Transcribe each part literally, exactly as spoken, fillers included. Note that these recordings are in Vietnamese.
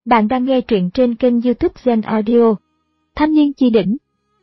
Bạn đang nghe truyện trên kênh YouTube Zen Audio. Thanh niên chi đỉnh.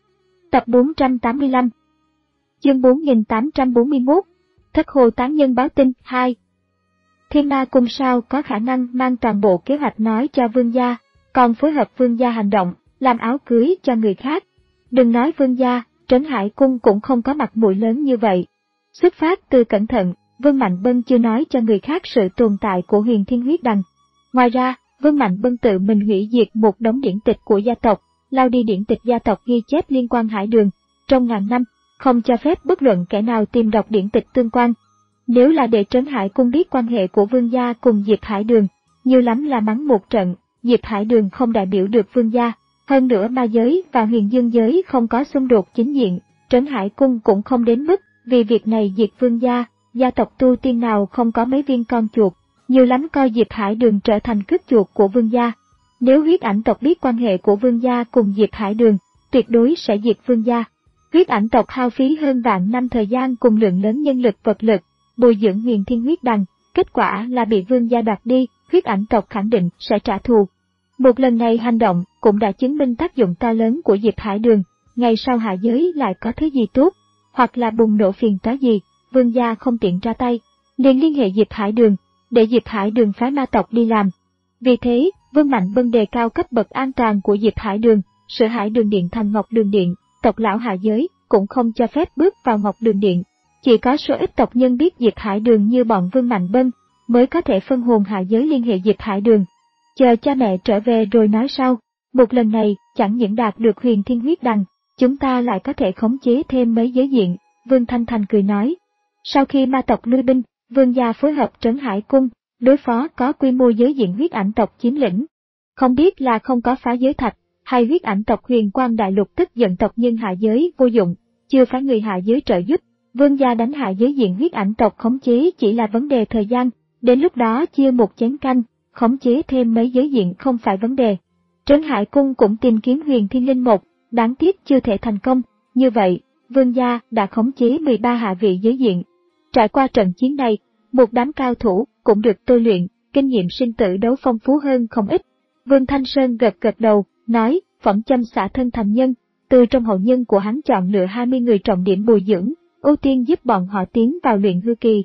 Tập bốn trăm tám mươi lăm. Chương bốn nghìn tám trăm bốn mươi mốt. Thất hồ tán nhân báo tin hai. Thiên Ma Cung sao có khả năng mang toàn bộ kế hoạch nói cho vương gia, còn phối hợp vương gia hành động, làm áo cưới cho người khác. Đừng nói vương gia, Trấn Hải Cung cũng không có mặt mũi lớn như vậy. Xuất phát từ cẩn thận, Vương Mạnh Bân chưa nói cho người khác sự tồn tại của Huyền Thiên Huyết Đằng. Ngoài ra, Vương Mạnh Bân tự mình hủy diệt một đống điển tịch của gia tộc, lao đi điển tịch gia tộc ghi chép liên quan Hải Đường, trong ngàn năm, không cho phép bất luận kẻ nào tìm đọc điển tịch tương quan. Nếu là để Trấn Hải Cung biết quan hệ của vương gia cùng Diệp Hải Đường, nhiều lắm là mắng một trận, Diệp Hải Đường không đại biểu được vương gia, hơn nữa ma giới và huyền dương giới không có xung đột chính diện, Trấn Hải Cung cũng không đến mức vì việc này diệt vương gia, gia tộc tu tiên nào không có mấy viên con chuột. Nhiều lắm coi Diệp Hải Đường trở thành cướp chuột của vương gia. Nếu huyết ảnh tộc biết quan hệ của vương gia cùng Diệp Hải Đường, tuyệt đối sẽ diệt vương gia. Huyết ảnh tộc hao phí hơn vạn năm thời gian cùng lượng lớn nhân lực vật lực, bồi dưỡng Huyền Thiên Huyết Đằng, kết quả là bị vương gia đoạt đi, huyết ảnh tộc khẳng định sẽ trả thù. Một lần này hành động cũng đã chứng minh tác dụng to lớn của Diệp Hải Đường, ngày sau hạ giới lại có thứ gì tốt, hoặc là bùng nổ phiền toái gì, vương gia không tiện ra tay, liền liên hệ Diệp Hải Đường, để Diệp Hải Đường phái ma tộc đi làm. Vì thế, Vương Mạnh Bân đề cao cấp bậc an toàn của Diệp Hải Đường, sửa Hải Đường Điện thành Ngọc Đường Điện, tộc lão hạ giới cũng không cho phép bước vào Ngọc Đường Điện. Chỉ có số ít tộc nhân biết Diệp Hải Đường như bọn Vương Mạnh Bân mới có thể phân hồn hạ giới liên hệ Diệp Hải Đường. Chờ cha mẹ trở về rồi nói sau. Một lần này, chẳng những đạt được Huyền Thiên Huyết Đằng, chúng ta lại có thể khống chế thêm mấy giới diện, Vương Thanh Thành cười nói. Sau khi ma tộc lui binh, vương gia phối hợp Trấn Hải Cung, đối phó có quy mô giới diện huyết ảnh tộc chiếm lĩnh. Không biết là không có phá giới thạch, hay huyết ảnh tộc Huyền Quang Đại Lục tức giận tộc nhân hạ giới vô dụng, chưa phải người hạ giới trợ giúp, vương gia đánh hạ giới diện huyết ảnh tộc khống chế chỉ là vấn đề thời gian, đến lúc đó chia một chén canh, khống chế thêm mấy giới diện không phải vấn đề. Trấn Hải Cung cũng tìm kiếm Huyền Thiên Linh một, đáng tiếc chưa thể thành công, như vậy, vương gia đã khống chế mười ba hạ vị giới diện. Trải qua trận chiến này, một đám cao thủ cũng được tôi luyện, kinh nghiệm sinh tử đấu phong phú hơn không ít. Vương Thanh Sơn gật gật đầu, nói, phẩm châm xả thân thành nhân, từ trong hậu nhân của hắn chọn lựa hai mươi người trọng điểm bồi dưỡng, ưu tiên giúp bọn họ tiến vào luyện hư kỳ.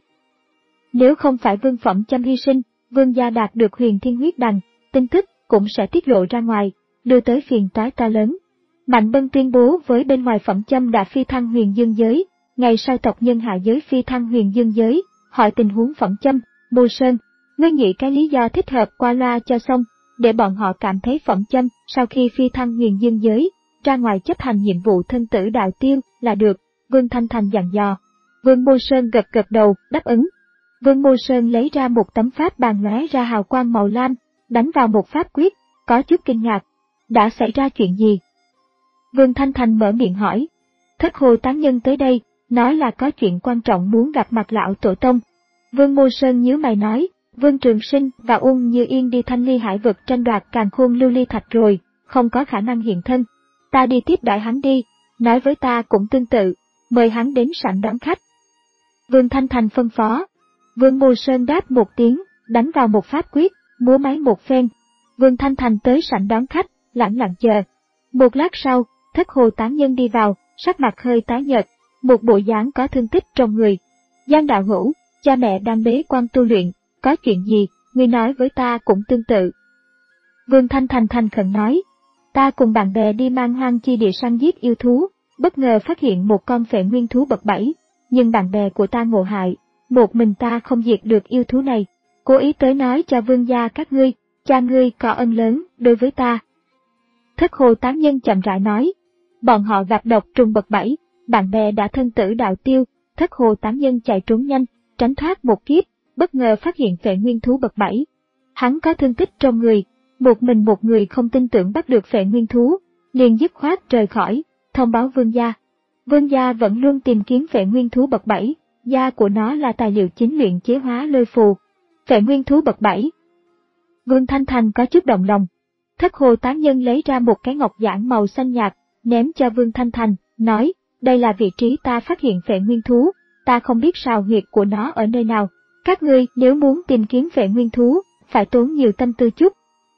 Nếu không phải vương phẩm châm hy sinh, vương gia đạt được Huyền Thiên Huyết Đằng, tin tức cũng sẽ tiết lộ ra ngoài, đưa tới phiền toái to lớn. Mạnh Bân tuyên bố với bên ngoài phẩm châm đã phi thăng huyền dương giới. Ngày sau tộc nhân hạ giới phi thăng huyền dương giới, hỏi tình huống phẩm châm, Mô Sơn, ngươi nghĩ cái lý do thích hợp qua loa cho xong, để bọn họ cảm thấy phẩm châm sau khi phi thăng huyền dương giới, ra ngoài chấp hành nhiệm vụ thân tử đạo tiêu là được, Vương Thanh Thành dặn dò. Vương Mô Sơn gật gật đầu, đáp ứng. Vương Mô Sơn lấy ra một tấm pháp bàn lóe ra hào quang màu lam, đánh vào một pháp quyết, có chút kinh ngạc. Đã xảy ra chuyện gì? Vương Thanh Thành mở miệng hỏi. Thất hồ tán nhân tới đây, nói là có chuyện quan trọng muốn gặp mặt lão tổ tông. Vương Mô Sơn nhíu mày nói, Vương Trường Sinh và Ung Như Yên đi Thanh Ly Hải vực tranh đoạt càn khôn lưu ly thạch rồi, không có khả năng hiện thân. Ta đi tiếp đãi hắn đi, nói với ta cũng tương tự, mời hắn đến sảnh đón khách. Vương Thanh Thành phân phó. Vương Mô Sơn đáp một tiếng, đánh vào một pháp quyết, múa máy một phen. Vương Thanh Thành tới sảnh đón khách, lặng lặng chờ. Một lát sau, thất hồ tán nhân đi vào, sắc mặt hơi tái nhợt, một bộ dáng có thương tích trong người. Giang đạo hữu, cha mẹ đang bế quan tu luyện, có chuyện gì, ngươi nói với ta cũng tương tự. Vương Thanh Thành thành khẩn nói, ta cùng bạn bè đi mang hoang chi địa săn giết yêu thú, bất ngờ phát hiện một con phệ nguyên thú bậc bảy, nhưng bạn bè của ta ngộ hại, một mình ta không diệt được yêu thú này, cố ý tới nói cho vương gia các ngươi, cha ngươi có ân lớn đối với ta. Thất hồ tán nhân chậm rãi nói, bọn họ gặp độc trùng bậc bảy. Bạn bè đã thân tử đạo tiêu, thất hồ tán nhân chạy trốn nhanh, tránh thoát một kiếp, bất ngờ phát hiện phệ nguyên thú bậc bảy. Hắn có thương tích trong người, một mình một người không tin tưởng bắt được phệ nguyên thú, liền dứt khoát rời khỏi, thông báo vương gia. Vương gia vẫn luôn tìm kiếm phệ nguyên thú bậc bảy, da của nó là tài liệu chính luyện chế hóa lôi phù. Phệ nguyên thú bậc bảy. Vương Thanh Thành có chút động lòng. Thất hồ tán nhân lấy ra một cái ngọc giản màu xanh nhạt, ném cho Vương Thanh Thành, nói, đây là vị trí ta phát hiện phệ nguyên thú, ta không biết sào huyệt của nó ở nơi nào. Các ngươi nếu muốn tìm kiếm phệ nguyên thú, phải tốn nhiều tâm tư chút.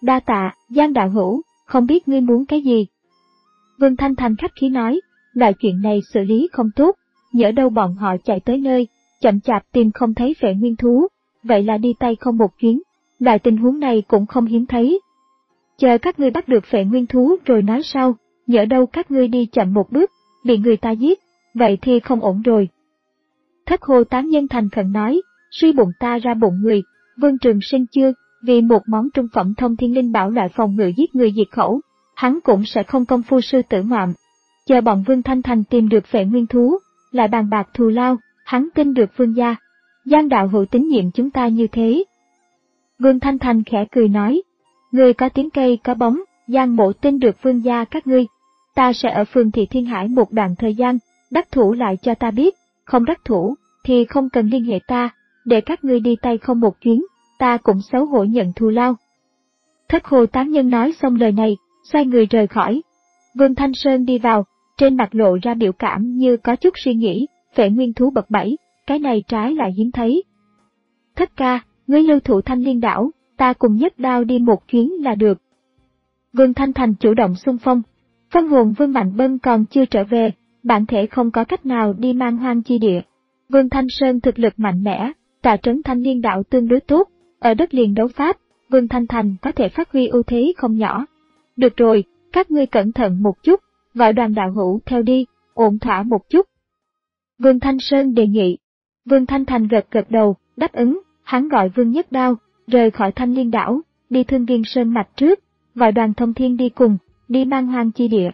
Đa tạ, Giang đạo hữu, không biết ngươi muốn cái gì? Vương Thanh Thành khách khí nói, loại chuyện này xử lý không tốt, nhỡ đâu bọn họ chạy tới nơi, chậm chạp tìm không thấy Phệ Nguyên thú, vậy là đi tay không một chuyến, loại tình huống này cũng không hiếm thấy. Chờ các ngươi bắt được Phệ Nguyên thú rồi nói sau, nhỡ đâu các ngươi đi chậm một bước, bị người ta giết, vậy thì không ổn rồi. Thất Hồ Tán Nhân thành khẩn nói, suy bụng ta ra bụng người, Vương Trường Sinh chưa, vì một món trung phẩm thông thiên linh bảo loại phòng ngự giết người diệt khẩu, hắn cũng sẽ không công phu sư tử ngoạm. Chờ bọn Vương Thanh Thành tìm được Phệ Nguyên thú, lại bàn bạc thù lao, hắn tin được Vương gia. Giang đạo hữu tín nhiệm chúng ta như thế. Vương Thanh Thành khẽ cười nói, người có tiếng cây có bóng, Giang mộ tin được Vương gia các ngươi. Ta sẽ ở phường Thị Thiên Hải một đoạn thời gian, đắc thủ lại cho ta biết, không đắc thủ, thì không cần liên hệ ta, để các ngươi đi tay không một chuyến, ta cũng xấu hổ nhận thù lao. Thất Hồ Tán Nhân nói xong lời này, xoay người rời khỏi. Vương Thanh Sơn đi vào, trên mặt lộ ra biểu cảm như có chút suy nghĩ, Phệ Nguyên thú bậc bảy, cái này trái lại hiếm thấy. Thất ca, ngươi lưu thủ Thanh Liên đảo, ta cùng Nhất Đao đi một chuyến là được. Vương Thanh Thành chủ động xung phong. Phân hồn Vương Mạnh Bân còn chưa trở về, bản thể không có cách nào đi Man Hoang chi địa. Vương Thanh Sơn thực lực mạnh mẽ, tọa trấn Thanh Liên đảo tương đối tốt, ở đất liền đấu pháp, Vương Thanh Thành có thể phát huy ưu thế không nhỏ. Được rồi, các ngươi cẩn thận một chút, gọi đoàn đạo hữu theo đi, ổn thỏa một chút. Vương Thanh Sơn đề nghị. Vương Thanh Thành gật gật đầu, đáp ứng, hắn gọi Vương Nhất Đao, rời khỏi Thanh Liên đảo, đi Thương Viên Sơn mạch trước, gọi đoàn Thông Thiên đi cùng, đi Man Hoang chi địa.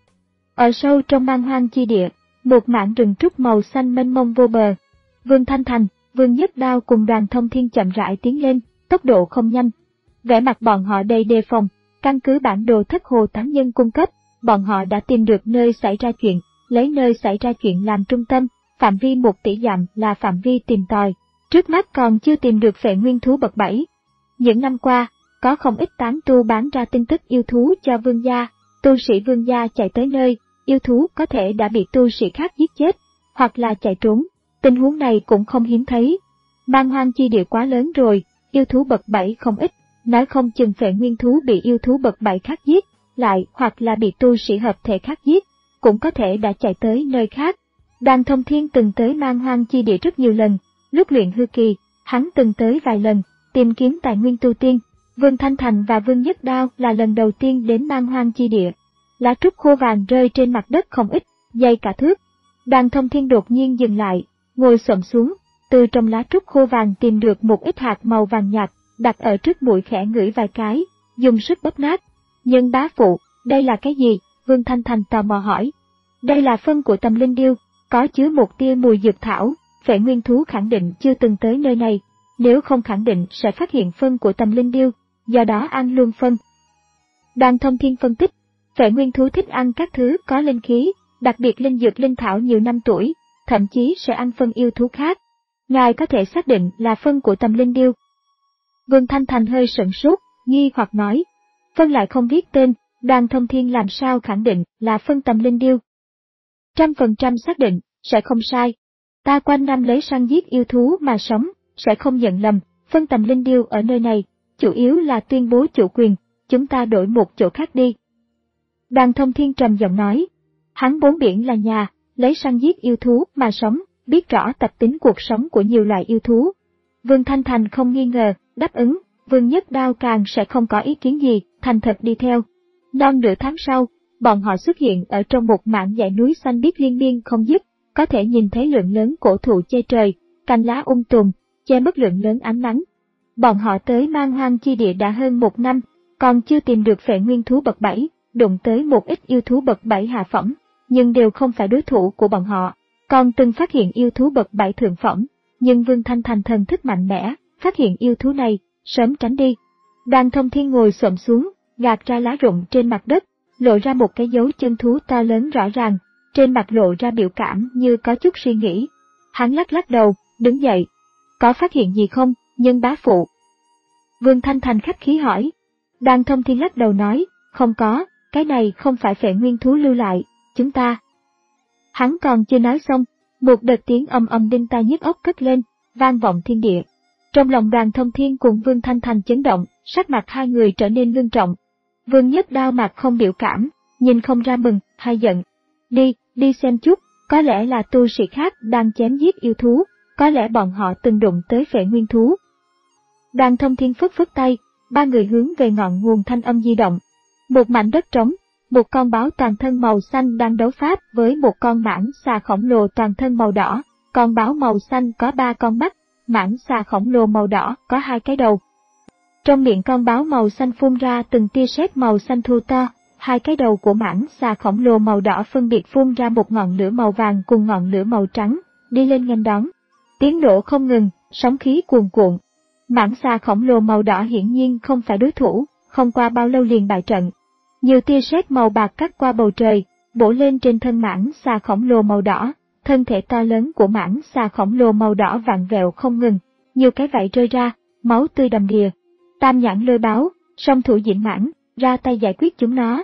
Ở sâu trong Man Hoang chi địa, một mảng rừng trúc màu xanh mênh mông vô bờ. Vương Thanh Thành, Vương Nhất Đao cùng đoàn Thông Thiên chậm rãi tiến lên, tốc độ không nhanh. Vẻ mặt bọn họ đầy đề phòng, căn cứ bản đồ Thất Hồ Tán Nhân cung cấp, bọn họ đã tìm được nơi xảy ra chuyện, lấy nơi xảy ra chuyện làm trung tâm, phạm vi một tỷ dặm là phạm vi tìm tòi. Trước mắt còn chưa tìm được Phệ Nguyên thú bậc bảy. Những năm qua, có không ít tán tu bán ra tin tức yêu thú cho Vương gia, tu sĩ Vương gia chạy tới nơi, yêu thú có thể đã bị tu sĩ khác giết chết, hoặc là chạy trốn, tình huống này cũng không hiếm thấy. Man Hoang chi địa quá lớn rồi, yêu thú bậc bảy không ít, nói không chừng Phệ Nguyên thú bị yêu thú bậc bảy khác giết, lại hoặc là bị tu sĩ hợp thể khác giết, cũng có thể đã chạy tới nơi khác. Đoàn Thông Thiên từng tới Man Hoang chi địa rất nhiều lần, lúc luyện hư kỳ, hắn từng tới vài lần, tìm kiếm tài nguyên tu tiên. Vương Thanh Thành và Vương Nhất Đao là lần đầu tiên đến Man Hoang chi địa. Lá trúc khô vàng rơi trên mặt đất không ít, dày cả thước. Đoàn Thông Thiên đột nhiên dừng lại, ngồi xổm xuống, từ trong lá trúc khô vàng tìm được một ít hạt màu vàng nhạt, đặt ở trước mũi khẽ ngửi vài cái, dùng sức bóp nát. Nhân bá phụ, đây là cái gì? Vương Thanh Thành tò mò hỏi. Đây là phân của Tầm Linh Điêu, có chứa một tia mùi dược thảo. Phệ Nguyên thú khẳng định chưa từng tới nơi này, nếu không khẳng định sẽ phát hiện phân của Tầm Linh Điêu, do đó ăn luôn phân. Đoàn Thông Thiên phân tích, Phệ Nguyên thú thích ăn các thứ có linh khí, đặc biệt linh dược linh thảo nhiều năm tuổi, thậm chí sẽ ăn phân yêu thú khác. Ngài có thể xác định là phân của Tầm Linh Điêu. Vương Thanh Thành hơi sửng sốt, nghi hoặc nói, phân lại không biết tên, Đoàn Thông Thiên làm sao khẳng định là phân Tầm Linh Điêu. Trăm phần trăm xác định, sẽ không sai. Ta quanh năm lấy săn giết yêu thú mà sống, sẽ không nhận lầm, phân Tầm Linh Điêu ở nơi này, chủ yếu là tuyên bố chủ quyền, chúng ta đổi một chỗ khác đi. Đoàn Thông Thiên trầm giọng nói, hắn bốn biển là nhà, lấy săn giết yêu thú mà sống, biết rõ tập tính cuộc sống của nhiều loại yêu thú. Vương Thanh Thành không nghi ngờ, đáp ứng, Vương Nhất Đao càng sẽ không có ý kiến gì, thành thật đi theo. Non nửa tháng sau, bọn họ xuất hiện ở trong một mảng dãy núi xanh biếc liên miên không dứt, có thể nhìn thấy lượng lớn cổ thụ che trời, cành lá um tùm, che mất lượng lớn ánh nắng. Bọn họ tới Man Hoang chi địa đã hơn một năm, còn chưa tìm được Phệ Nguyên thú bậc bảy, đụng tới một ít yêu thú bậc bảy hạ phẩm, nhưng đều không phải đối thủ của bọn họ. Còn từng phát hiện yêu thú bậc bảy thượng phẩm, nhưng Vương Thanh Thành thần thức mạnh mẽ, phát hiện yêu thú này, sớm tránh đi. Đoàn Thông Thiên ngồi xổm xuống, gạt ra lá rụng trên mặt đất, lộ ra một cái dấu chân thú to lớn rõ ràng, trên mặt lộ ra biểu cảm như có chút suy nghĩ. Hắn lắc lắc đầu, đứng dậy. Có phát hiện gì không, Nhân bá phụ? Vương Thanh Thành khách khí hỏi. Đoàn Thông Thiên lắc đầu nói, không có, cái này không phải Phệ Nguyên thú lưu lại, chúng ta. Hắn còn chưa nói xong, một đợt tiếng âm âm đinh tai nhức óc cất lên, vang vọng thiên địa. Trong lòng Đoàn Thông Thiên cùng Vương Thanh Thành chấn động, sắc mặt hai người trở nên ngưng trọng. Vương Nhất Đao mặt không biểu cảm, nhìn không ra mừng hay giận. Đi, đi xem chút, có lẽ là tu sĩ khác đang chém giết yêu thú, có lẽ bọn họ từng đụng tới phệ nguyên thú. Đoàn Thông Thiên phất phất tay, ba người hướng về ngọn nguồn thanh âm di động. Một mảnh đất trống, một con báo toàn thân màu xanh đang đấu pháp với một con mãng xà khổng lồ toàn thân màu đỏ. Con báo màu xanh có ba con mắt, mãng xà khổng lồ màu đỏ có hai cái đầu. Trong miệng con báo màu xanh phun ra từng tia sét màu xanh thô to, hai cái đầu của mãng xà khổng lồ màu đỏ phân biệt phun ra một ngọn lửa màu vàng cùng ngọn lửa màu trắng, đi lên nghênh đón. Tiếng nổ không ngừng, sóng khí cuồn cuộn. Mãng xà khổng lồ màu đỏ hiển nhiên không phải đối thủ, không qua bao lâu liền bại trận. Nhiều tia sét màu bạc cắt qua bầu trời, bổ lên trên thân mãng xà khổng lồ màu đỏ. Thân thể to lớn của mãng xà khổng lồ màu đỏ vặn vẹo không ngừng, nhiều cái vảy rơi ra, máu tươi đầm đìa. Tam nhãn lôi báo, song thủ diễm mãng, ra tay giải quyết chúng nó.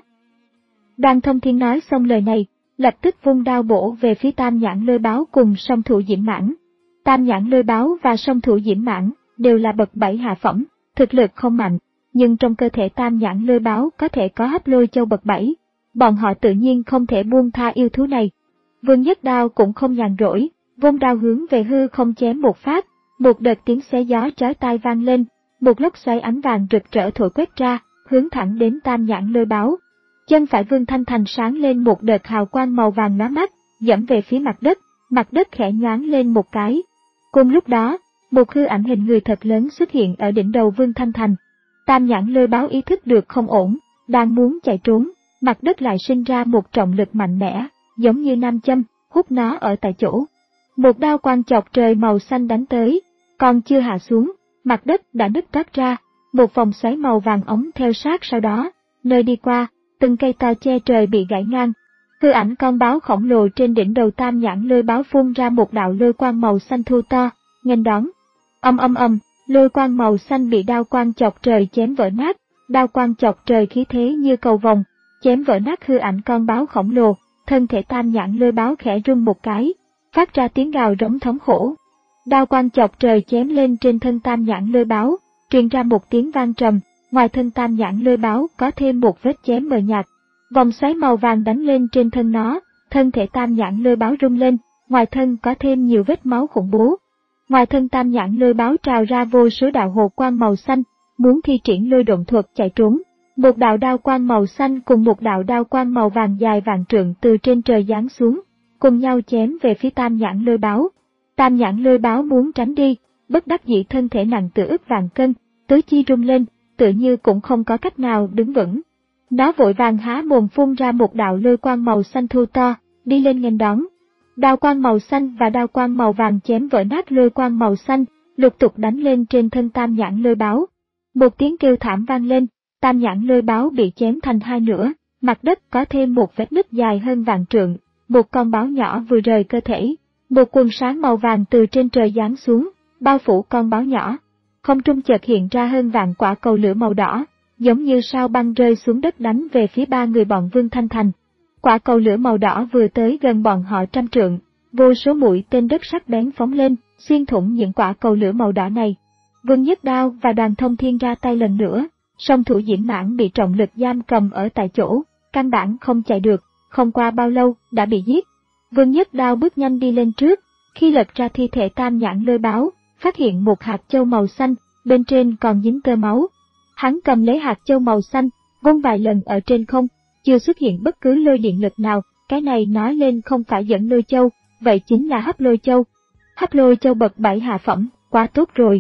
Đoàn Thông Thiên nói xong lời này, lập tức vung đao bổ về phía tam nhãn lôi báo cùng song thủ diễm mãng. Tam nhãn lôi báo và song thủ diễm mãng đều là bậc bảy hạ phẩm, thực lực không mạnh, nhưng trong cơ thể tam nhãn lôi báo có thể có hấp lôi châu bậc bảy, bọn họ tự nhiên không thể buông tha yêu thú này. Vương Nhất Đao cũng không nhàn rỗi, vung đao hướng về hư không chém một phát, một đợt tiếng xé gió chói tai vang lên, một lốc xoáy ánh vàng rực rỡ thổi quét ra, hướng thẳng đến tam nhãn lôi báo. Chân phải Vương Thanh Thành sáng lên một đợt hào quang màu vàng lóa mắt, dẫm về phía mặt đất, mặt đất khẽ nhoáng lên một cái. Cùng lúc đó, một hư ảnh hình người thật lớn xuất hiện ở đỉnh đầu Vương Thanh Thành. Tam nhãn lôi báo ý thức được không ổn, đang muốn chạy trốn, mặt đất lại sinh ra một trọng lực mạnh mẽ, giống như nam châm, hút nó ở tại chỗ. Một đao quang chọc trời màu xanh đánh tới, còn chưa hạ xuống, mặt đất đã nứt toát ra, một vòng xoáy màu vàng ống theo sát sau đó, nơi đi qua, từng cây to che trời bị gãy ngang. Hư ảnh con báo khổng lồ trên đỉnh đầu tam nhãn lôi báo phun ra một đạo lôi quang màu xanh thu to, nghênh đón. Âm âm âm, lôi quang màu xanh bị đao quang chọc trời chém vỡ nát, đao quang chọc trời khí thế như cầu vồng, chém vỡ nát hư ảnh con báo khổng lồ. Thân thể tam nhãn lôi báo khẽ rung một cái, phát ra tiếng gào rống thống khổ. Đao quang chọc trời chém lên trên thân tam nhãn lôi báo, truyền ra một tiếng vang trầm, ngoài thân tam nhãn lôi báo có thêm một vết chém mờ nhạt. Vòng xoáy màu vàng đánh lên trên thân nó, thân thể tam nhãn lôi báo rung lên, ngoài thân có thêm nhiều vết máu khủng bố. Ngoài thân tam nhãn lôi báo trào ra vô số đạo hồ quang màu xanh, muốn thi triển lôi động thuật chạy trốn. Một đạo đao quang màu xanh cùng một đạo đao quang màu vàng dài vạn trượng từ trên trời giáng xuống, cùng nhau chém về phía tam nhãn lôi báo. Tam nhãn lôi báo muốn tránh đi, bất đắc dĩ thân thể nặng tựa ức vạn cân, tứ chi rung lên, tự như cũng không có cách nào đứng vững. Nó vội vàng há mồm phun ra một đạo lôi quang màu xanh thu to, đi lên nghênh đón. Đao quang màu xanh và đao quang màu vàng chém vỡ nát lôi quang màu xanh, lục tục đánh lên trên thân tam nhãn lôi báo. Một tiếng kêu thảm vang lên. Tam nhãn lôi báo bị chém thành hai nửa, mặt đất có thêm một vết nứt dài hơn vạn trượng, một con báo nhỏ vừa rời cơ thể, một quần sáng màu vàng từ trên trời giáng xuống, bao phủ con báo nhỏ. Không trung chợt hiện ra hơn vạn quả cầu lửa màu đỏ, giống như sao băng rơi xuống đất đánh về phía ba người bọn Vương Thanh Thành. Quả cầu lửa màu đỏ vừa tới gần bọn họ trăm trượng, vô số mũi tên đất sắc bén phóng lên, xuyên thủng những quả cầu lửa màu đỏ này. Vương Nhất Đao và Đoàn Thông Thiên ra tay lần nữa. Song thủ diễm mãng bị trọng lực giam cầm ở tại chỗ, căn bản không chạy được, không qua bao lâu đã bị giết. Vương Nhất Đao bước nhanh đi lên trước, khi lật ra thi thể tam nhãn lôi báo, phát hiện một hạt châu màu xanh, bên trên còn dính tơ máu. Hắn cầm lấy hạt châu màu xanh, vung vài lần ở trên không, chưa xuất hiện bất cứ lôi điện lực nào, cái này nói lên không phải dẫn lôi châu, vậy chính là hấp lôi châu. Hấp lôi châu bậc bảy hạ phẩm, quá tốt rồi.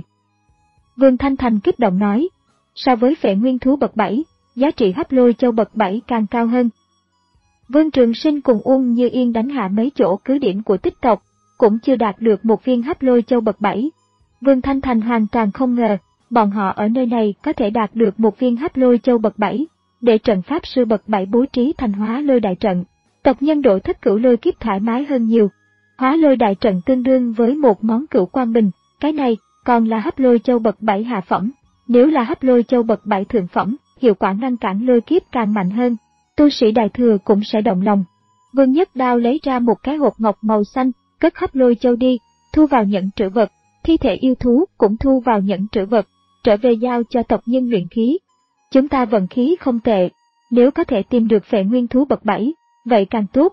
Vương Thanh Thành kích động nói. So với phệ nguyên thú bậc bảy, giá trị hấp lôi châu bậc bảy càng cao hơn. Vương Trường Sinh cùng Uông Như Yên đánh hạ mấy chỗ cứ điểm của tích tộc, cũng chưa đạt được một viên hấp lôi châu bậc bảy. Vương Thanh Thành hoàn toàn không ngờ, bọn họ ở nơi này có thể đạt được một viên hấp lôi châu bậc bảy, để trận pháp sư bậc bảy bố trí thành hóa lôi đại trận. Tộc nhân độ thích cửu lôi kiếp thoải mái hơn nhiều. Hóa lôi đại trận tương đương với một món cửu quang bình, cái này còn là hấp lôi châu bậc bảy hạ phẩm. Nếu là hấp lôi châu bậc bảy thượng phẩm, hiệu quả ngăn cản lôi kiếp càng mạnh hơn, tu sĩ đại thừa cũng sẽ động lòng. Vương Nhất Đao lấy ra một cái hộp ngọc màu xanh, cất hấp lôi châu đi, thu vào nhẫn trữ vật, thi thể yêu thú cũng thu vào nhẫn trữ vật. trở về giao cho tộc nhân luyện khí. Chúng ta vận khí không tệ, nếu có thể tìm được phệ nguyên thú bậc bảy, vậy càng tốt.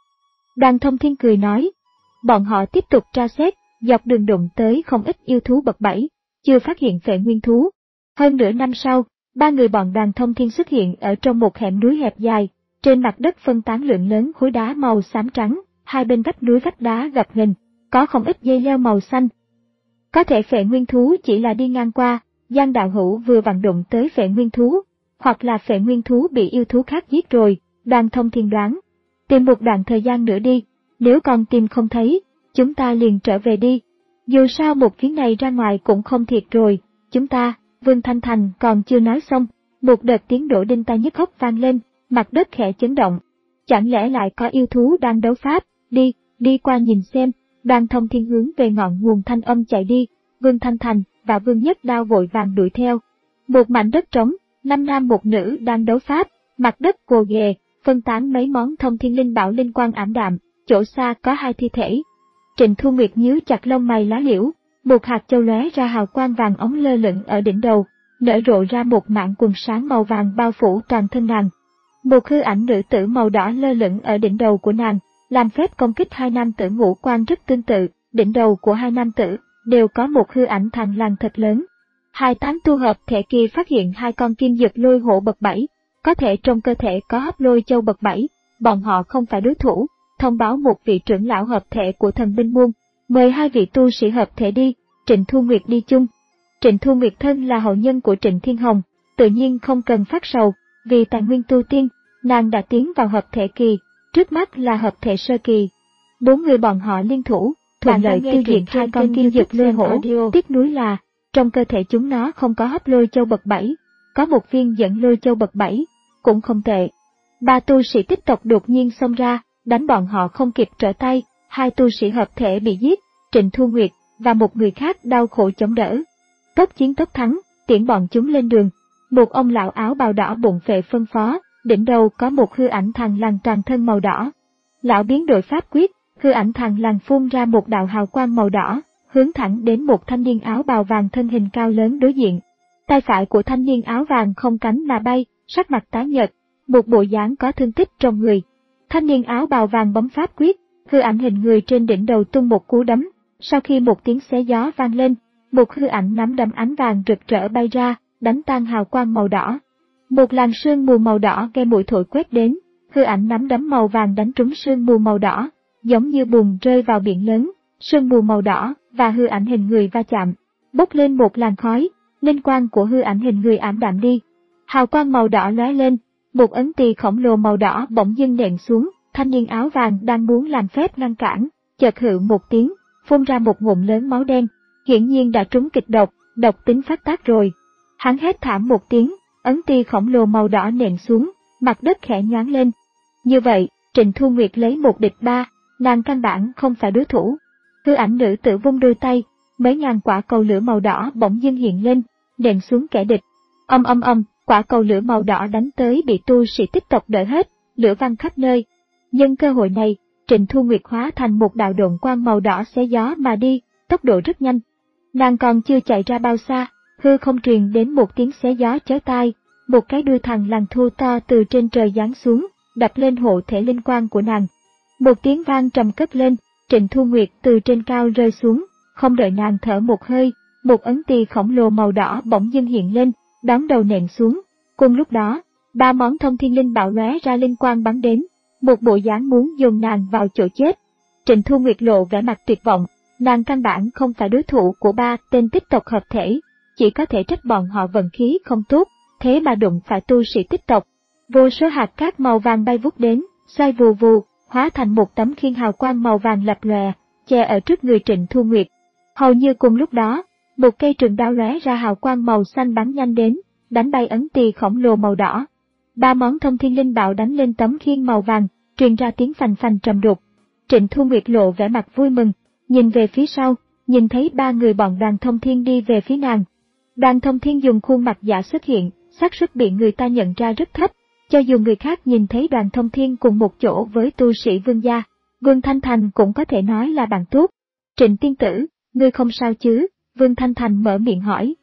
Đoàn Thông Thiên cười nói. Bọn họ tiếp tục tra xét, dọc đường đụng tới không ít yêu thú bậc bảy, chưa phát hiện phệ nguyên thú. Hơn nửa năm sau, ba người bọn Đoàn Thông Thiên xuất hiện ở trong một hẻm núi hẹp dài, trên mặt đất phân tán lượng lớn khối đá màu xám trắng, hai bên vách núi vách đá gập ghềnh, có không ít dây leo màu xanh. Có thể phệ nguyên thú chỉ là đi ngang qua, Giang đạo hữu vừa vặn đụng tới phệ nguyên thú, hoặc là phệ nguyên thú bị yêu thú khác giết rồi, Đoàn Thông Thiên đoán. Tìm một đoạn thời gian nữa đi, nếu còn tìm không thấy, chúng ta liền trở về đi. Dù sao một chuyến này ra ngoài cũng không thiệt rồi, chúng ta, Vương Thanh Thành còn chưa nói xong, một đợt tiếng nổ đinh tai nhức óc vang lên, mặt đất khẽ chấn động. Chẳng lẽ lại có yêu thú đang đấu pháp, đi, đi qua nhìn xem, Đoàn Thông Thiên hướng về ngọn nguồn thanh âm chạy đi, Vương Thanh Thành và Vương Nhất Đao vội vàng đuổi theo. Một mảnh đất trống, năm nam một nữ đang đấu pháp, mặt đất gồ ghề, phân tán mấy món thông thiên linh bảo linh quang ảm đạm, chỗ xa có hai thi thể. Trịnh Thu Nguyệt nhíu chặt lông mày lá liễu, một hạt châu lóe ra hào quang vàng óng lơ lửng ở đỉnh đầu, nở rộ ra một mảng quần sáng màu vàng bao phủ toàn thân nàng. Một hư ảnh nữ tử màu đỏ lơ lửng ở đỉnh đầu của nàng, làm phép công kích hai nam tử ngũ quan rất tương tự, đỉnh đầu của hai nam tử đều có một hư ảnh thằn lằn thật lớn. Hai tán tu hợp thể kỳ phát hiện hai con kim dực lôi hổ bậc bảy, có thể trong cơ thể có hấp lôi châu bậc bảy, bọn họ không phải đối thủ, thông báo một vị trưởng lão hợp thể của thần binh môn, mời hai vị tu sĩ hợp thể đi, Trịnh Thu Nguyệt đi chung. Trịnh Thu Nguyệt thân là hậu nhân của Trịnh Thiên Hồng, tự nhiên không cần phát sầu, vì tài nguyên tu tiên, nàng đã tiến vào hợp thể kỳ, trước mắt là hợp thể sơ kỳ. Bốn người bọn họ liên thủ, thuận lợi tiêu diệt hai con kim dực lôi hổ, tiếc nuối là, trong cơ thể chúng nó không có hấp lôi châu bậc bảy, có một viên dẫn lôi châu bậc bảy, cũng không tệ. Ba tu sĩ tích tộc đột nhiên xông ra, đánh bọn họ không kịp trở tay, hai tu sĩ hợp thể bị giết, Trịnh Thu Nguyệt và một người khác đau khổ chống đỡ. Tốc chiến tốc thắng, tiễn bọn chúng lên đường. Một ông lão áo bào đỏ bụng phệ phân phó, đỉnh đầu có một hư ảnh thằn lằn toàn thân màu đỏ. Lão biến đổi pháp quyết, hư ảnh thằn lằn phun ra một đạo hào quang màu đỏ, hướng thẳng đến một thanh niên áo bào vàng thân hình cao lớn đối diện. Tay phải của thanh niên áo vàng không cánh mà bay, sắc mặt tái nhợt, một bộ dáng có thương tích trong người. Thanh niên áo bào vàng bấm pháp quyết, hư ảnh hình người trên đỉnh đầu tung một cú đấm, sau khi một tiếng xé gió vang lên, một hư ảnh nắm đấm ánh vàng rực rỡ bay ra, đánh tan hào quang màu đỏ. Một làn sương mù màu đỏ gây mũi thổi quét đến, hư ảnh nắm đấm màu vàng đánh trúng sương mù màu đỏ, giống như bùn rơi vào biển lớn, sương mù màu đỏ và hư ảnh hình người va chạm, bốc lên một làn khói, linh quang của hư ảnh hình người ảm đạm đi. Hào quang màu đỏ lóe lên, một ấn tỳ khổng lồ màu đỏ bỗng dưng nện xuống, thanh niên áo vàng đang muốn làm phép ngăn cản, chợt hự một tiếng, phun ra một ngụm lớn máu đen, hiển nhiên đã trúng kịch độc, độc tính phát tác rồi. Hắn hét thảm một tiếng, ấn tỳ khổng lồ màu đỏ nện xuống, mặt đất khẽ nhoáng lên. Như vậy, Trịnh Thu Nguyệt lấy một địch ba, nàng căn bản không phải đối thủ. Hư ảnh nữ tử vung đôi tay, mấy ngàn quả cầu lửa màu đỏ bỗng dưng hiện lên, nện xuống kẻ địch. Âm âm âm, quả cầu lửa màu đỏ đánh tới bị tu sĩ tích tộc đỡ hết, lửa văng khắp nơi. Nhân cơ hội này, Trịnh Thu Nguyệt hóa thành một đạo độn quang màu đỏ xé gió mà đi, tốc độ rất nhanh. Nàng còn chưa chạy ra bao xa, hư không truyền đến một tiếng xé gió chói tai, một cái đuôi thằn lằn thô to từ trên trời giáng xuống, đập lên hộ thể linh quang của nàng. Một tiếng vang trầm cất lên, Trịnh Thu Nguyệt từ trên cao rơi xuống, không đợi nàng thở một hơi, một ấn tỳ khổng lồ màu đỏ bỗng dưng hiện lên, đón đầu nện xuống. Cùng lúc đó, ba món thông thiên linh bảo lóe ra linh quang bắn đến, một bộ dáng muốn dồn nàng vào chỗ chết. Trịnh Thu Nguyệt lộ vẻ mặt tuyệt vọng, nàng căn bản không phải đối thủ của ba tên tích tộc hợp thể, chỉ có thể trách bọn họ vận khí không tốt, thế mà đụng phải tu sĩ tích tộc. Vô số hạt cát màu vàng bay vút đến, xoay vù vù, hóa thành một tấm khiên hào quang màu vàng lập lòe, che ở trước người Trịnh Thu Nguyệt. Hầu như cùng lúc đó, một cây trường đao lóe ra hào quang màu xanh bắn nhanh đến, đánh bay ấn tỳ khổng lồ màu đỏ. Ba món thông thiên linh bảo đánh lên tấm khiên màu vàng, truyền ra tiếng phành phành trầm đục. Trịnh Thu Nguyệt lộ vẻ mặt vui mừng, nhìn về phía sau, nhìn thấy ba người bọn Đoàn Thông Thiên đi về phía nàng. Đoàn Thông Thiên dùng khuôn mặt giả xuất hiện, xác suất bị người ta nhận ra rất thấp, cho dù người khác nhìn thấy Đoàn Thông Thiên cùng một chỗ với tu sĩ Vương gia, Vương Thanh Thành cũng có thể nói là bạn tốt. Trịnh tiên tử, ngươi không sao chứ? Vương Thanh Thành mở miệng hỏi.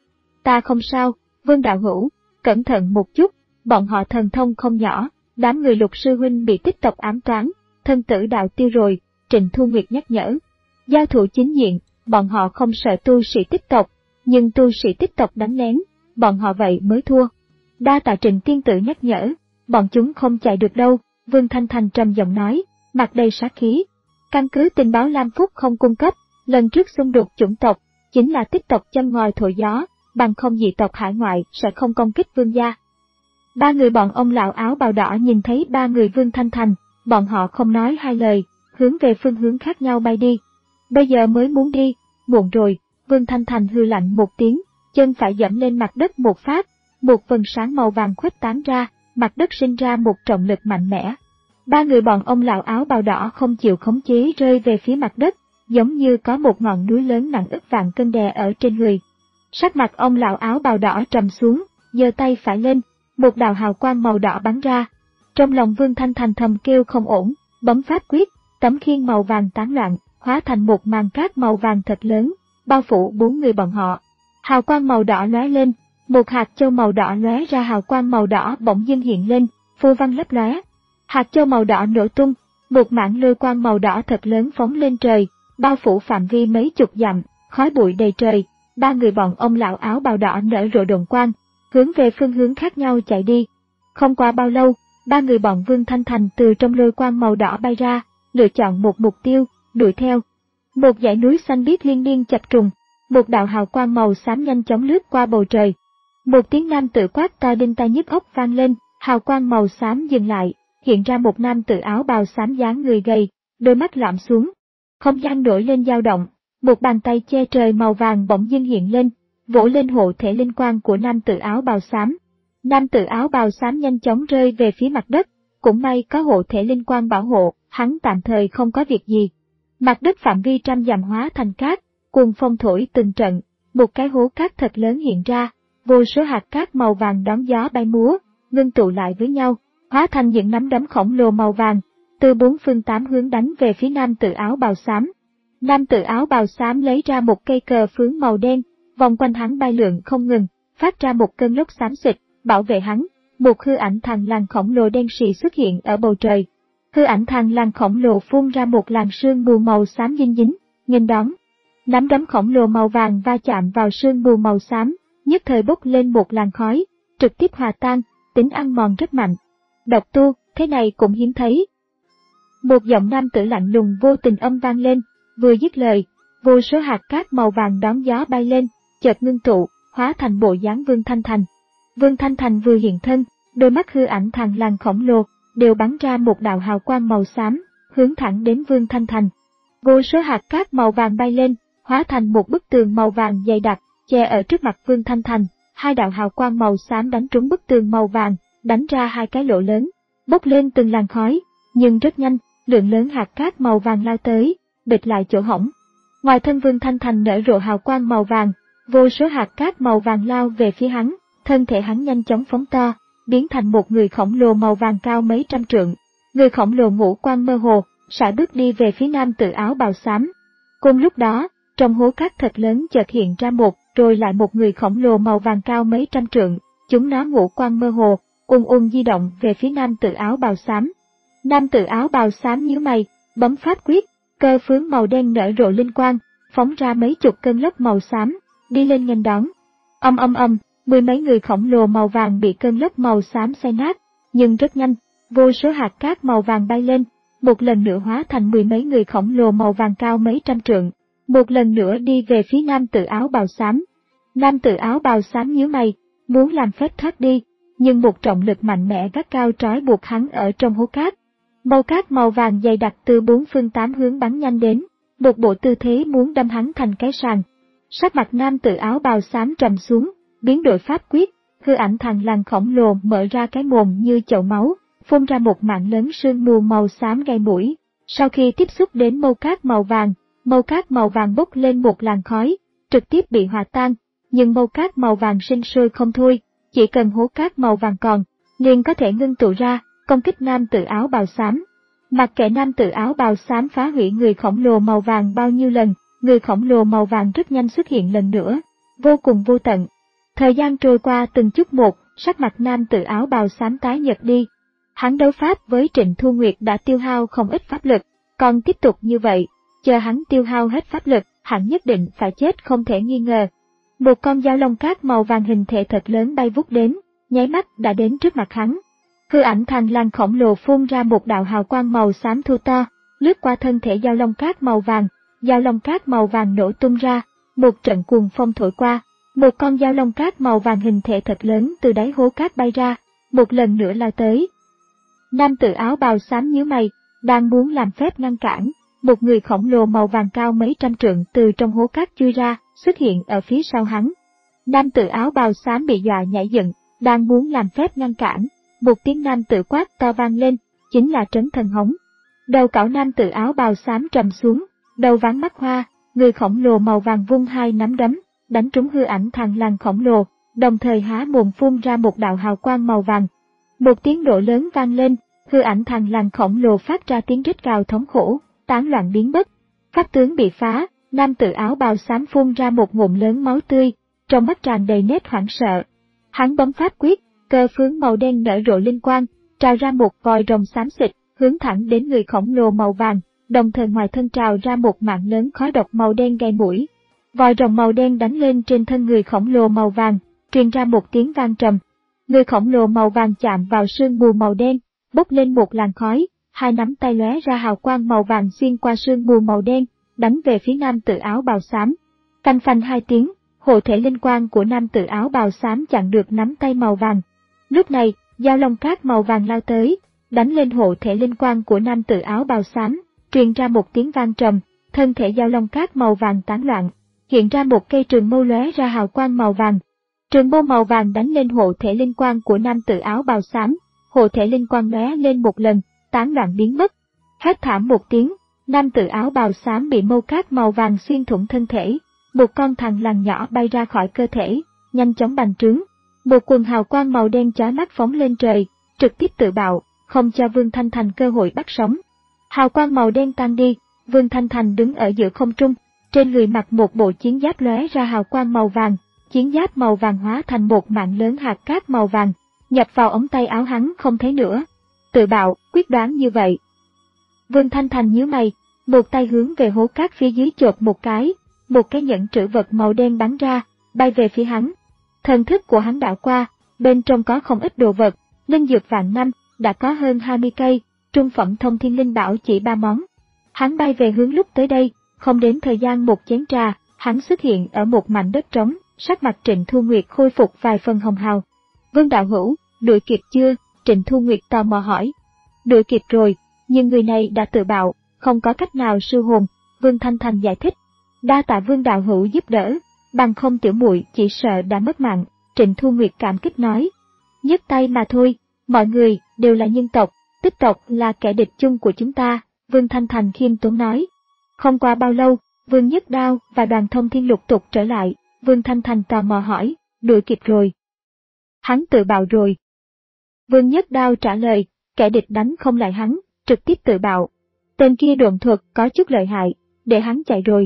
Ta không sao, Vương đạo hữu, cẩn thận một chút, bọn họ thần thông không nhỏ, đám người Lục sư huynh bị tích tộc ám toán, thân tử đạo tiêu rồi, Trịnh Thu Nguyệt nhắc nhở. Giao thủ chính diện, bọn họ không sợ tu sĩ tích tộc, nhưng tu sĩ tích tộc đánh lén, bọn họ vậy mới thua. Đa tạ Trịnh tiên tử nhắc nhở, bọn chúng không chạy được đâu, Vương Thanh Thành trầm giọng nói, mặt đầy sát khí. Căn cứ tình báo Lam Phúc không cung cấp, lần trước xung đột chủng tộc, chính là tích tộc châm ngòi thổi gió, bằng không dị tộc hải ngoại sẽ không công kích vương gia. Ba người bọn ông lão áo bào đỏ nhìn thấy ba người Vương Thanh Thành, bọn họ không nói hai lời, hướng về phương hướng khác nhau bay đi. Bây giờ mới muốn đi, muộn rồi, Vương Thanh Thành hư lạnh một tiếng, chân phải dẫm lên mặt đất một phát, một vầng sáng màu vàng khuếch tán ra, mặt đất sinh ra một trọng lực mạnh mẽ. Ba người bọn ông lão áo bào đỏ không chịu khống chế rơi về phía mặt đất, giống như có một ngọn núi lớn nặng ức vạn cân đè ở trên người. Sắc mặt ông lão áo bào đỏ trầm xuống, giơ tay phải lên, một đạo hào quang màu đỏ bắn ra. Trong lòng Vương Thanh Thành thầm kêu không ổn, bấm pháp quyết, tấm khiên màu vàng tán loạn, hóa thành một màn cát màu vàng thật lớn, bao phủ bốn người bọn họ. Hào quang màu đỏ lóe lên, một hạt châu màu đỏ lóe ra, hào quang màu đỏ bỗng dưng hiện lên, phù văn lấp lóe. Hạt châu màu đỏ nổ tung, một mảng lôi quang màu đỏ thật lớn phóng lên trời, bao phủ phạm vi mấy chục dặm, khói bụi đầy trời. Ba người bọn ông lão áo bào đỏ nở rộ đồn quang, hướng về phương hướng khác nhau chạy đi. Không qua bao lâu, ba người bọn Vương Thanh Thành từ trong lôi quang màu đỏ bay ra, lựa chọn một mục tiêu, đuổi theo. Một dãy núi xanh biếc liên miên chập trùng, một đạo hào quang màu xám nhanh chóng lướt qua bầu trời. Một tiếng nam tử quát to đinh tai nhức óc vang lên, hào quang màu xám dừng lại, hiện ra một nam tử áo bào xám dáng người gầy, đôi mắt lõm xuống. Không gian nổi lên dao động, một bàn tay che trời màu vàng bỗng dưng hiện lên, vỗ lên hộ thể linh quang của nam tử áo bào xám. Nam tử áo bào xám nhanh chóng rơi về phía mặt đất, cũng may có hộ thể linh quang bảo hộ, hắn tạm thời không có việc gì. Mặt đất phạm vi trăm dặm hóa thành cát, cuồng phong thổi từng trận, một cái hố cát thật lớn hiện ra, vô số hạt cát màu vàng đón gió bay múa, ngưng tụ lại với nhau, hóa thành những nắm đấm khổng lồ màu vàng, từ bốn phương tám hướng đánh về phía nam tử áo bào xám. Nam tử áo bào xám lấy ra một cây cờ phướng màu đen, vòng quanh hắn bay lượn không ngừng, phát ra một cơn lốc xám xịt, bảo vệ hắn. Một hư ảnh thằn lằn khổng lồ đen sì xuất hiện ở bầu trời. Hư ảnh thằn lằn khổng lồ phun ra một làn sương mù màu xám dính dính, nghênh đón. Nắm đấm khổng lồ màu vàng va chạm vào sương mù màu xám, nhất thời bốc lên một làn khói, trực tiếp hòa tan, tính ăn mòn rất mạnh. Độc tu, thế này cũng hiếm thấy. Một giọng nam tử lạnh lùng vô tình âm vang lên, vừa dứt lời, vô số hạt cát màu vàng đón gió bay lên, chợt ngưng tụ, hóa thành bộ dáng Vương Thanh Thành. Vương Thanh Thành vừa hiện thân, đôi mắt hư ảnh thằn lằn khổng lồ đều bắn ra một đạo hào quang màu xám, hướng thẳng đến Vương Thanh Thành. Vô số hạt cát màu vàng bay lên, hóa thành một bức tường màu vàng dày đặc, che ở trước mặt Vương Thanh Thành. Hai đạo hào quang màu xám đánh trúng bức tường màu vàng, đánh ra hai cái lỗ lớn, bốc lên từng làn khói, nhưng rất nhanh, lượng lớn hạt cát màu vàng lao tới, bịch lại chỗ hổng. Ngoài thân Vương Thanh Thành nở rộ hào quang màu vàng, vô số hạt cát màu vàng lao về phía hắn, thân thể hắn nhanh chóng phóng to, biến thành một người khổng lồ màu vàng cao mấy trăm trượng. Người khổng lồ ngũ quan mơ hồ, sải bước đi về phía nam tử áo bào xám. Cùng lúc đó, trong hố cát thật lớn chợt hiện ra một, rồi lại một người khổng lồ màu vàng cao mấy trăm trượng, chúng nó ngũ quan mơ hồ, ung ung di động về phía nam tử áo bào xám. Nam tử áo bào xám nhíu mày, bấm pháp quyết, cơ phướng màu đen nở rộ linh quang, phóng ra mấy chục cơn lốc màu xám, đi lên nghênh đón. Âm âm âm, mười mấy người khổng lồ màu vàng bị cơn lốc màu xám xé nát, nhưng rất nhanh, vô số hạt cát màu vàng bay lên, một lần nữa hóa thành mười mấy người khổng lồ màu vàng cao mấy trăm trượng, một lần nữa đi về phía nam tử áo bào xám. Nam tử áo bào xám nhíu mày, muốn làm phép thoát đi, nhưng một trọng lực mạnh mẽ gắt cao trói buộc hắn ở trong hố cát. Màu cát màu vàng dày đặc từ bốn phương tám hướng bắn nhanh đến, một bộ tư thế muốn đâm hắn thành cái sàng. Sắc mặt nam tử áo bào xám trầm xuống, biến đổi pháp quyết, hư ảnh thằn lằn khổng lồ mở ra cái mồm như chậu máu, phun ra một mảng lớn sương mù màu xám gây mũi. Sau khi tiếp xúc đến mâu cát màu vàng, mâu cát màu vàng bốc lên một làn khói, trực tiếp bị hòa tan, nhưng mâu cát màu vàng sinh sôi không thôi, chỉ cần hố cát màu vàng còn, liền có thể ngưng tụ ra, công kích nam tử áo bào xám. Mặc kệ nam tử áo bào xám phá hủy người khổng lồ màu vàng bao nhiêu lần, người khổng lồ màu vàng rất nhanh xuất hiện lần nữa, vô cùng vô tận. Thời gian trôi qua từng chút một, sắc mặt nam tử áo bào xám tái nhợt đi. Hắn đấu pháp với Trịnh Thu Nguyệt đã tiêu hao không ít pháp lực, còn tiếp tục như vậy, chờ hắn tiêu hao hết pháp lực, hắn nhất định phải chết không thể nghi ngờ. Một con dao long cát màu vàng hình thể thật lớn bay vút đến, nháy mắt đã đến trước mặt hắn. Hư ảnh thằn lằn khổng lồ phun ra một đạo hào quang màu xám thô to, lướt qua thân thể dao long cát màu vàng, dao long cát màu vàng nổ tung ra, một trận cuồng phong thổi qua, một con dao long cát màu vàng hình thể thật lớn từ đáy hố cát bay ra, một lần nữa lao tới. Nam tử áo bào xám nhíu mày, đang muốn làm phép ngăn cản, một người khổng lồ màu vàng cao mấy trăm trượng từ trong hố cát chui ra, xuất hiện ở phía sau hắn. Nam tử áo bào xám bị dọa nhảy dựng, đang muốn làm phép ngăn cản, một tiếng nam tử quát to vang lên, chính là Trấn Thần Hống. Đầu cảo nam tử áo bào xám trầm xuống, đầu ván mắt hoa, người khổng lồ màu vàng vung hai nắm đấm, đánh trúng hư ảnh thằn lằn khổng lồ, đồng thời há mồm phun ra một đạo hào quang màu vàng. Một tiếng nổ lớn vang lên, hư ảnh thằn lằn khổng lồ phát ra tiếng rít gào thống khổ, tán loạn biến mất. Pháp tướng bị phá, nam tử áo bào xám phun ra một ngụm lớn máu tươi, trong mắt tràn đầy nét hoảng sợ. Hắn bấm pháp quyết, cơ phướng màu đen nở rộ linh quang, trào ra một vòi rồng xám xịt, hướng thẳng đến người khổng lồ màu vàng, đồng thời ngoài thân trào ra một mạng lớn khói độc màu đen gây mũi. Vòi rồng màu đen đánh lên trên thân người khổng lồ màu vàng, truyền ra một tiếng vang trầm. Người khổng lồ màu vàng chạm vào sương mù màu đen, bốc lên một làn khói, hai nắm tay lóe ra hào quang màu vàng xuyên qua sương mù màu đen, đánh về phía nam tử áo bào xám. Phanh phanh hai tiếng, hộ thể linh quang của nam tử áo bào xám chặn được nắm tay màu vàng. Lúc này, dao long cát màu vàng lao tới, đánh lên hộ thể linh quang của nam tử áo bào xám, truyền ra một tiếng vang trầm, thân thể dao long cát màu vàng tán loạn, hiện ra một cây trường mâu lóe ra hào quang mao vàng. Trường mâu màu vàng đánh lên hộ thể linh quang của nam tử áo bào xám, hộ thể linh quang lóe lên một lần, tán loạn biến mất. Hét thảm một tiếng, nam tử áo bào xám bị mâu cát màu vàng xuyên thủng thân thể, một con thằn lằn nhỏ bay ra khỏi cơ thể, nhanh chóng bành trướng. Một quần hào quang màu đen chói mắt phóng lên trời, trực tiếp tự bạo, không cho Vương Thanh Thành cơ hội bắt sống. Hào quang màu đen tan đi, Vương Thanh Thành đứng ở giữa không trung, trên người mặc một bộ chiến giáp lóe ra hào quang màu vàng, chiến giáp màu vàng hóa thành một mạng lớn hạt cát màu vàng, nhập vào ống tay áo hắn không thấy nữa. Tự bạo, quyết đoán như vậy. Vương Thanh Thành nhíu mày, một tay hướng về hố cát phía dưới chộp một cái, một cái nhẫn trữ vật màu đen bắn ra, bay về phía hắn. Thần thức của hắn đảo qua, bên trong có không ít đồ vật, linh dược vạn năm, đã có hơn hai mươi cây, trung phẩm thông thiên linh bảo chỉ ba món. Hắn bay về hướng lúc tới đây, không đến thời gian một chén trà, hắn xuất hiện ở một mảnh đất trống, sắc mặt Trịnh Thu Nguyệt khôi phục vài phần hồng hào. Vương đạo hữu, đuổi kịp chưa? Trịnh Thu Nguyệt tò mò hỏi. Đuổi kịp rồi, nhưng người này đã tự bạo, không có cách nào siêu hồn, Vương Thanh Thành giải thích. Đa tạ Vương đạo hữu giúp đỡ, bằng không tiểu muội chỉ sợ đã mất mạng, Trịnh Thu Nguyệt cảm kích nói. Nhấc tay mà thôi, mọi người đều là nhân tộc, Tích tộc là kẻ địch chung của chúng ta, Vương Thanh Thành khiêm tốn nói. Không qua bao lâu, Vương Nhất Đao và đoàn thông thiên lục tục trở lại, Vương Thanh Thành tò mò hỏi, đuổi kịp rồi. Hắn tự bạo rồi. Vương Nhất Đao trả lời, kẻ địch đánh không lại hắn, trực tiếp tự bạo. Tên kia độn thuật có chút lợi hại, để hắn chạy rồi.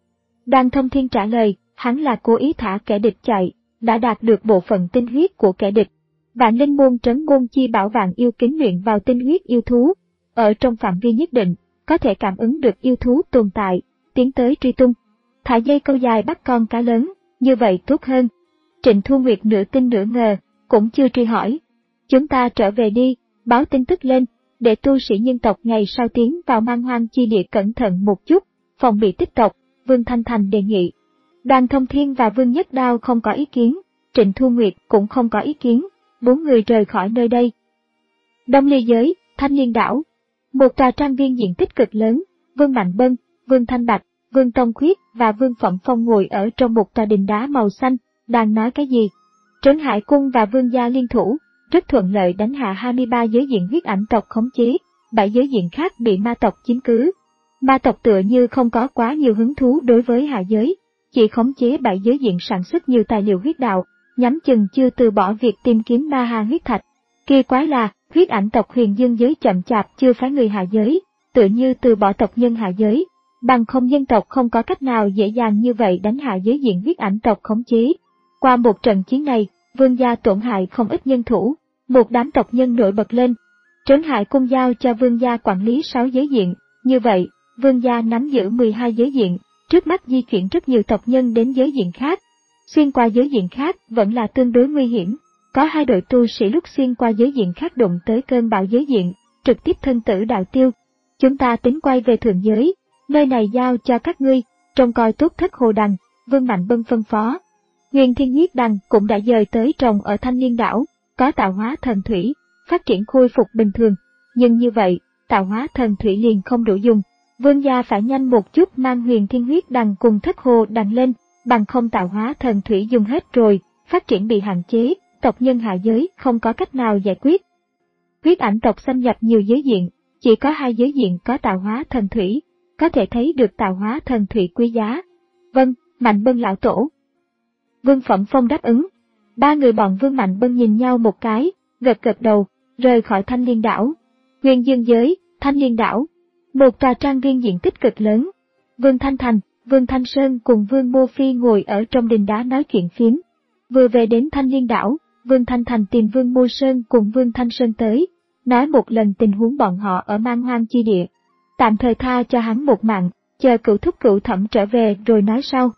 Đoàn thông thiên trả lời, hắn là cố ý thả kẻ địch chạy, đã đạt được bộ phận tinh huyết của kẻ địch. Vạn linh môn trấn môn chi bảo vạn yêu kính luyện vào tinh huyết yêu thú, ở trong phạm vi nhất định, có thể cảm ứng được yêu thú tồn tại, tiến tới truy tung. Thả dây câu dài bắt con cá lớn, như vậy tốt hơn. Trịnh Thu Nguyệt nửa tin nửa ngờ, cũng chưa truy hỏi. Chúng ta trở về đi, báo tin tức lên, để tu sĩ nhân tộc ngày sau tiến vào man hoang chi địa cẩn thận một chút, phòng bị tích tộc, Vương Thanh Thành đề nghị. Đoàn Thông Thiên và Vương Nhất Đao không có ý kiến, Trịnh Thu Nguyệt cũng không có ý kiến, bốn người rời khỏi nơi đây. Đông Ly Giới, Thanh Liên Đảo. Một tòa trang viên diện tích cực lớn, Vương Mạnh Bân, Vương Thanh Bạch, Vương Tông Khuyết và Vương Phẩm Phong ngồi ở trong một tòa đình đá màu xanh, đang nói cái gì. Trấn Hải Cung và Vương gia liên thủ, rất thuận lợi đánh hạ hai mươi ba giới diện huyết ảnh tộc khống chế, bảy giới diện khác bị ma tộc chiếm cứ. Ma tộc tựa như không có quá nhiều hứng thú đối với hạ giới, chỉ khống chế bảy giới diện sản xuất nhiều tài liệu huyết đạo, nhắm chừng chưa từ bỏ việc tìm kiếm ma ha huyết thạch. Kỳ quái là, huyết ảnh tộc Huyền Dương giới chậm chạp chưa phái người hạ giới, tựa như từ bỏ tộc nhân hạ giới, bằng không nhân tộc không có cách nào dễ dàng như vậy đánh hạ giới diện huyết ảnh tộc khống chế. Qua một trận chiến này, Vương gia tổn hại không ít nhân thủ, một đám tộc nhân nổi bật lên. Trấn Hải Cung giao cho Vương gia quản lý sáu giới diện, như vậy, Vương gia nắm giữ mười hai giới diện, trước mắt di chuyển rất nhiều tộc nhân đến giới diện khác. Xuyên qua giới diện khác vẫn là tương đối nguy hiểm, có hai đội tu sĩ lúc xuyên qua giới diện khác đụng tới cơn bão giới diện, trực tiếp thân tử đạo tiêu. Chúng ta tính quay về thượng giới, nơi này giao cho các ngươi, trông coi tốt Thất Hồ Đằng, Vương Mạnh Bân phân phó. Huyền Thiên Huyết Đằng cũng đã dời tới trồng ở Thanh Liên đảo, có tạo hóa thần thủy, phát triển khôi phục bình thường, nhưng như vậy, tạo hóa thần thủy liền không đủ dùng. Vương gia phải nhanh một chút mang Huyền Thiên Huyết Đằng cùng Thất Hồ Đằng lên, bằng không tạo hóa thần thủy dùng hết rồi, phát triển bị hạn chế, tộc nhân hạ giới không có cách nào giải quyết. Huyết ảnh tộc xâm nhập nhiều giới diện, chỉ có hai giới diện có tạo hóa thần thủy, có thể thấy được tạo hóa thần thủy quý giá. Vâng, Mạnh Bân lão tổ. Vương Phẩm Phong đáp ứng. Ba người bọn Vương Mạnh Bân nhìn nhau một cái, gật gật đầu, rời khỏi Thanh Liên đảo. Huyền Dương giới, Thanh Liên đảo. Một tòa trang viên diện tích cực lớn. Vương Thanh Thành, Vương Thanh Sơn cùng Vương Mô Phi ngồi ở trong đình đá nói chuyện phiếm. Vừa về đến Thanh Liên đảo, Vương Thanh Thành tìm Vương Mô Sơn cùng Vương Thanh Sơn tới, nói một lần tình huống bọn họ ở Man Hoang chi địa. Tạm thời tha cho hắn một mạng, chờ cựu thúc cựu thẩm trở về rồi nói sau.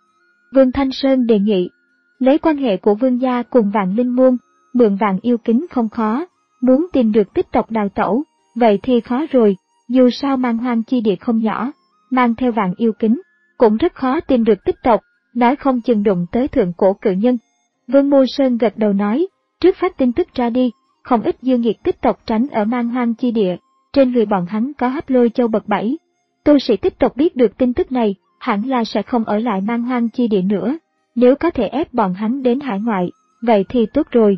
Vương Thanh Sơn đề nghị, lấy quan hệ của Vương gia cùng Vạn Linh Môn, mượn Vạn Yêu Kính không khó, muốn tìm được tích tộc đào tẩu, vậy thì khó rồi, dù sao Man Hoang chi địa không nhỏ, mang theo Vạn Yêu Kính, cũng rất khó tìm được tích tộc, nói không chừng đụng tới thượng cổ cự nhân. Vương Mô Sơn gật đầu nói, trước phát tin tức ra đi, không ít dương nghiệt tích tộc tránh ở Man Hoang chi địa, trên người bọn hắn có hấp lôi châu bậc bảy. Tu sĩ tích tộc biết được tin tức này, hẳn là sẽ không ở lại Man Hoang chi địa nữa, nếu có thể ép bọn hắn đến hải ngoại, vậy thì tốt rồi.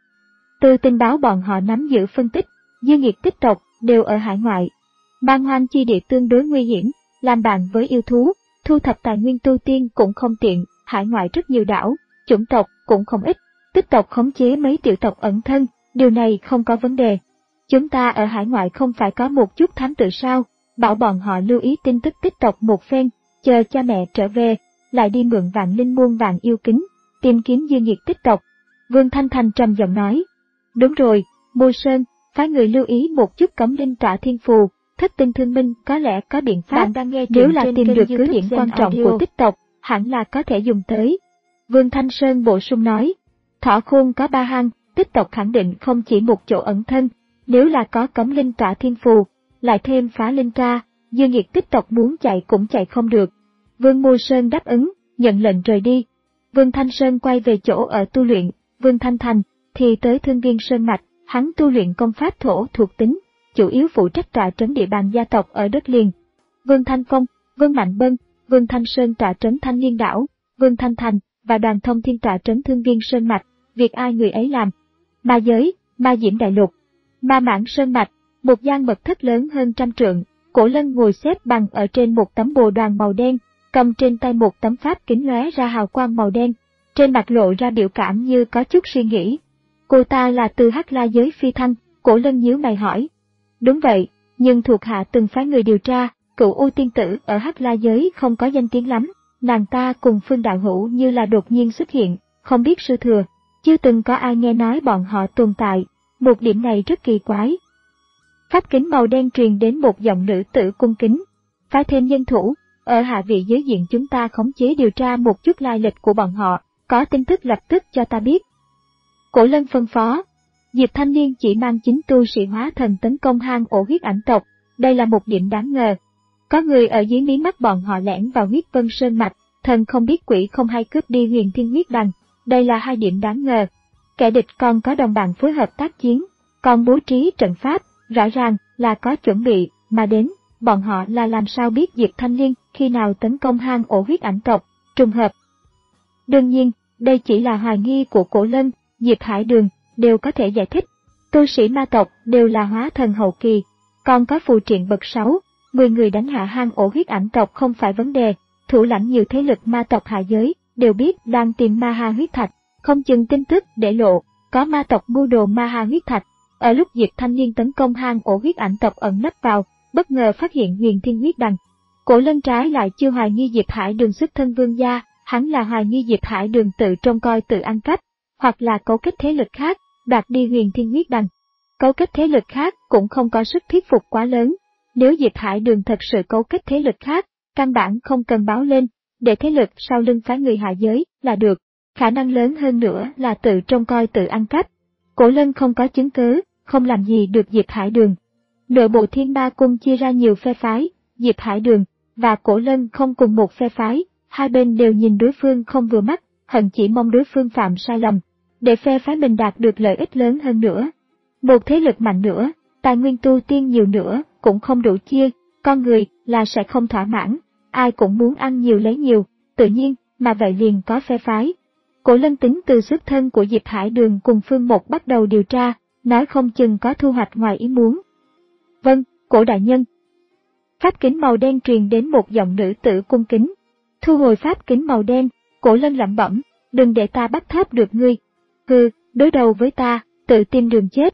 Từ tình báo bọn họ nắm giữ phân tích, dương nghiệt tích tộc đều ở hải ngoại. Man Hoang chi địa tương đối nguy hiểm, làm bạn với yêu thú, thu thập tài nguyên tu tiên cũng không tiện, hải ngoại rất nhiều đảo, chủng tộc cũng không ít, tích tộc khống chế mấy tiểu tộc ẩn thân, điều này không có vấn đề. Chúng ta ở hải ngoại không phải có một chút thám tử sao, bảo bọn họ lưu ý tin tức tích tộc một phen, chờ cha mẹ trở về, lại đi mượn Vạn Linh Môn Vạn Yêu Kính, tìm kiếm dương nghiệt tích tộc. Vương Thanh Thành trầm giọng nói, đúng rồi, Mô Sơn, phái người lưu ý một chút cấm linh tỏa thiên phù, thất tinh thương minh có lẽ có biện pháp. Bạn đang nghe nếu là tìm được cứ điểm quan trọng audio của tích tộc, hẳn là có thể dùng tới. Vương Thanh Sơn bổ sung nói, Thỏ Khôn có ba hang, tích tộc khẳng định không chỉ một chỗ ẩn thân, nếu là có cấm linh tỏa thiên phù, lại thêm phá linh tra, dương nghiệt tích tộc muốn chạy cũng chạy không được. Vương Mô Sơn đáp ứng, nhận lệnh rời đi. Vương Thanh Sơn quay về chỗ ở tu luyện, Vương Thanh Thành thì tới Thương Viên Sơn Mạch, hắn tu luyện công pháp thổ thuộc tính, chủ yếu phụ trách tọa trấn địa bàn gia tộc ở đất liền. Vương Thanh Phong, Vương Mạnh Bân, Vương Thanh Sơn tọa trấn Thanh Liên đảo, Vương Thanh Thành và Đoàn Thông Thiên tọa trấn Thương Viên Sơn Mạch, việc ai người ấy làm. Ma giới, Ma Diễm Đại Lục, Ma Mãng Sơn Mạch, một gian mật thất lớn hơn trăm trượng, Cổ Lân ngồi xếp bằng ở trên một tấm bồ đoàn màu đen, cầm trên tay một tấm pháp kính lóe ra hào quang màu đen, trên mặt lộ ra biểu cảm như có chút suy nghĩ. Cô ta là từ Hắc La giới phi thăng, Cổ Lân nhíu mày hỏi. Đúng vậy, nhưng thuộc hạ từng phái người điều tra, Cửu U tiên tử ở Hắc La giới không có danh tiếng lắm, nàng ta cùng Phương đạo hữu như là đột nhiên xuất hiện, không biết sư thừa, chưa từng có ai nghe nói bọn họ tồn tại, một điểm này rất kỳ quái. Pháp kính màu đen truyền đến một giọng nữ tử cung kính, phái thêm nhân thủ, ở hạ vị giới diện chúng ta khống chế điều tra một chút lai lịch của bọn họ, có tin tức lập tức cho ta biết. Cổ Lân phân phó. Diệp Thanh Niên chỉ mang chính tu sĩ hóa thần tấn công hang ổ huyết ảnh tộc, đây là một điểm đáng ngờ. Có người ở dưới mí mắt bọn họ lẻn vào huyết vân sơn mạch, thần không biết quỷ không hay cướp đi huyền thiên huyết đằng, đây là hai điểm đáng ngờ. Kẻ địch còn có đồng bạn phối hợp tác chiến, còn bố trí trận pháp, rõ ràng là có chuẩn bị, mà đến, bọn họ là làm sao biết Diệp Thanh Niên khi nào tấn công hang ổ huyết ảnh tộc, trùng hợp. Đương nhiên, đây chỉ là hoài nghi của Cổ Lân, Diệp Hải Đường đều có thể giải thích. Tu sĩ ma tộc đều là hóa thần hậu kỳ, còn có phù triện bậc sáu, mười người đánh hạ hang ổ huyết ảnh tộc không phải vấn đề. Thủ lãnh nhiều thế lực ma tộc hạ giới đều biết đang tìm ma ha huyết thạch, không chừng tin tức để lộ, có ma tộc mưu đồ ma ha huyết thạch. Ở lúc Diệp Thanh Niên tấn công hang ổ huyết ảnh tộc ẩn nấp vào, bất ngờ phát hiện huyền thiên huyết đằng. Cổ Lân trái lại chưa hoài nghi Diệp Hải Đường xuất thân vương gia, hắn là hoài nghi Diệp Hải Đường tự trông coi tự ăn cắp, hoặc là cấu kết thế lực khác, đoạt đi huyền thiên huyết đằng. Cấu kết thế lực khác cũng không có sức thuyết phục quá lớn, nếu Diệp Hải Đường thật sự cấu kết thế lực khác, căn bản không cần báo lên, để thế lực sau lưng phái người hạ giới là được, khả năng lớn hơn nữa là tự trông coi tự ăn cắp. Cổ Lân không có chứng cứ, không làm gì được Diệp Hải Đường. Nội bộ Thiên Ma Cung chia ra nhiều phe phái, Diệp Hải Đường và Cổ Lân không cùng một phe phái, hai bên đều nhìn đối phương không vừa mắt, hận chỉ mong đối phương phạm sai lầm, để phe phái mình đạt được lợi ích lớn hơn nữa. Một thế lực mạnh nữa, tài nguyên tu tiên nhiều nữa cũng không đủ chia, con người là sẽ không thỏa mãn, ai cũng muốn ăn nhiều lấy nhiều, tự nhiên mà vậy liền có phe phái. Cổ Lân tính từ xuất thân của Diệp Hải Đường cùng Phương Mộc bắt đầu điều tra, nói không chừng có thu hoạch ngoài ý muốn. Vâng, Cổ đại nhân. Pháp kính màu đen truyền đến một giọng nữ tử cung kính. Thu hồi pháp kính màu đen, Cổ Lân lẩm bẩm, đừng để ta bắt tháp được ngươi. Hừ, đối đầu với ta, tự tìm đường chết.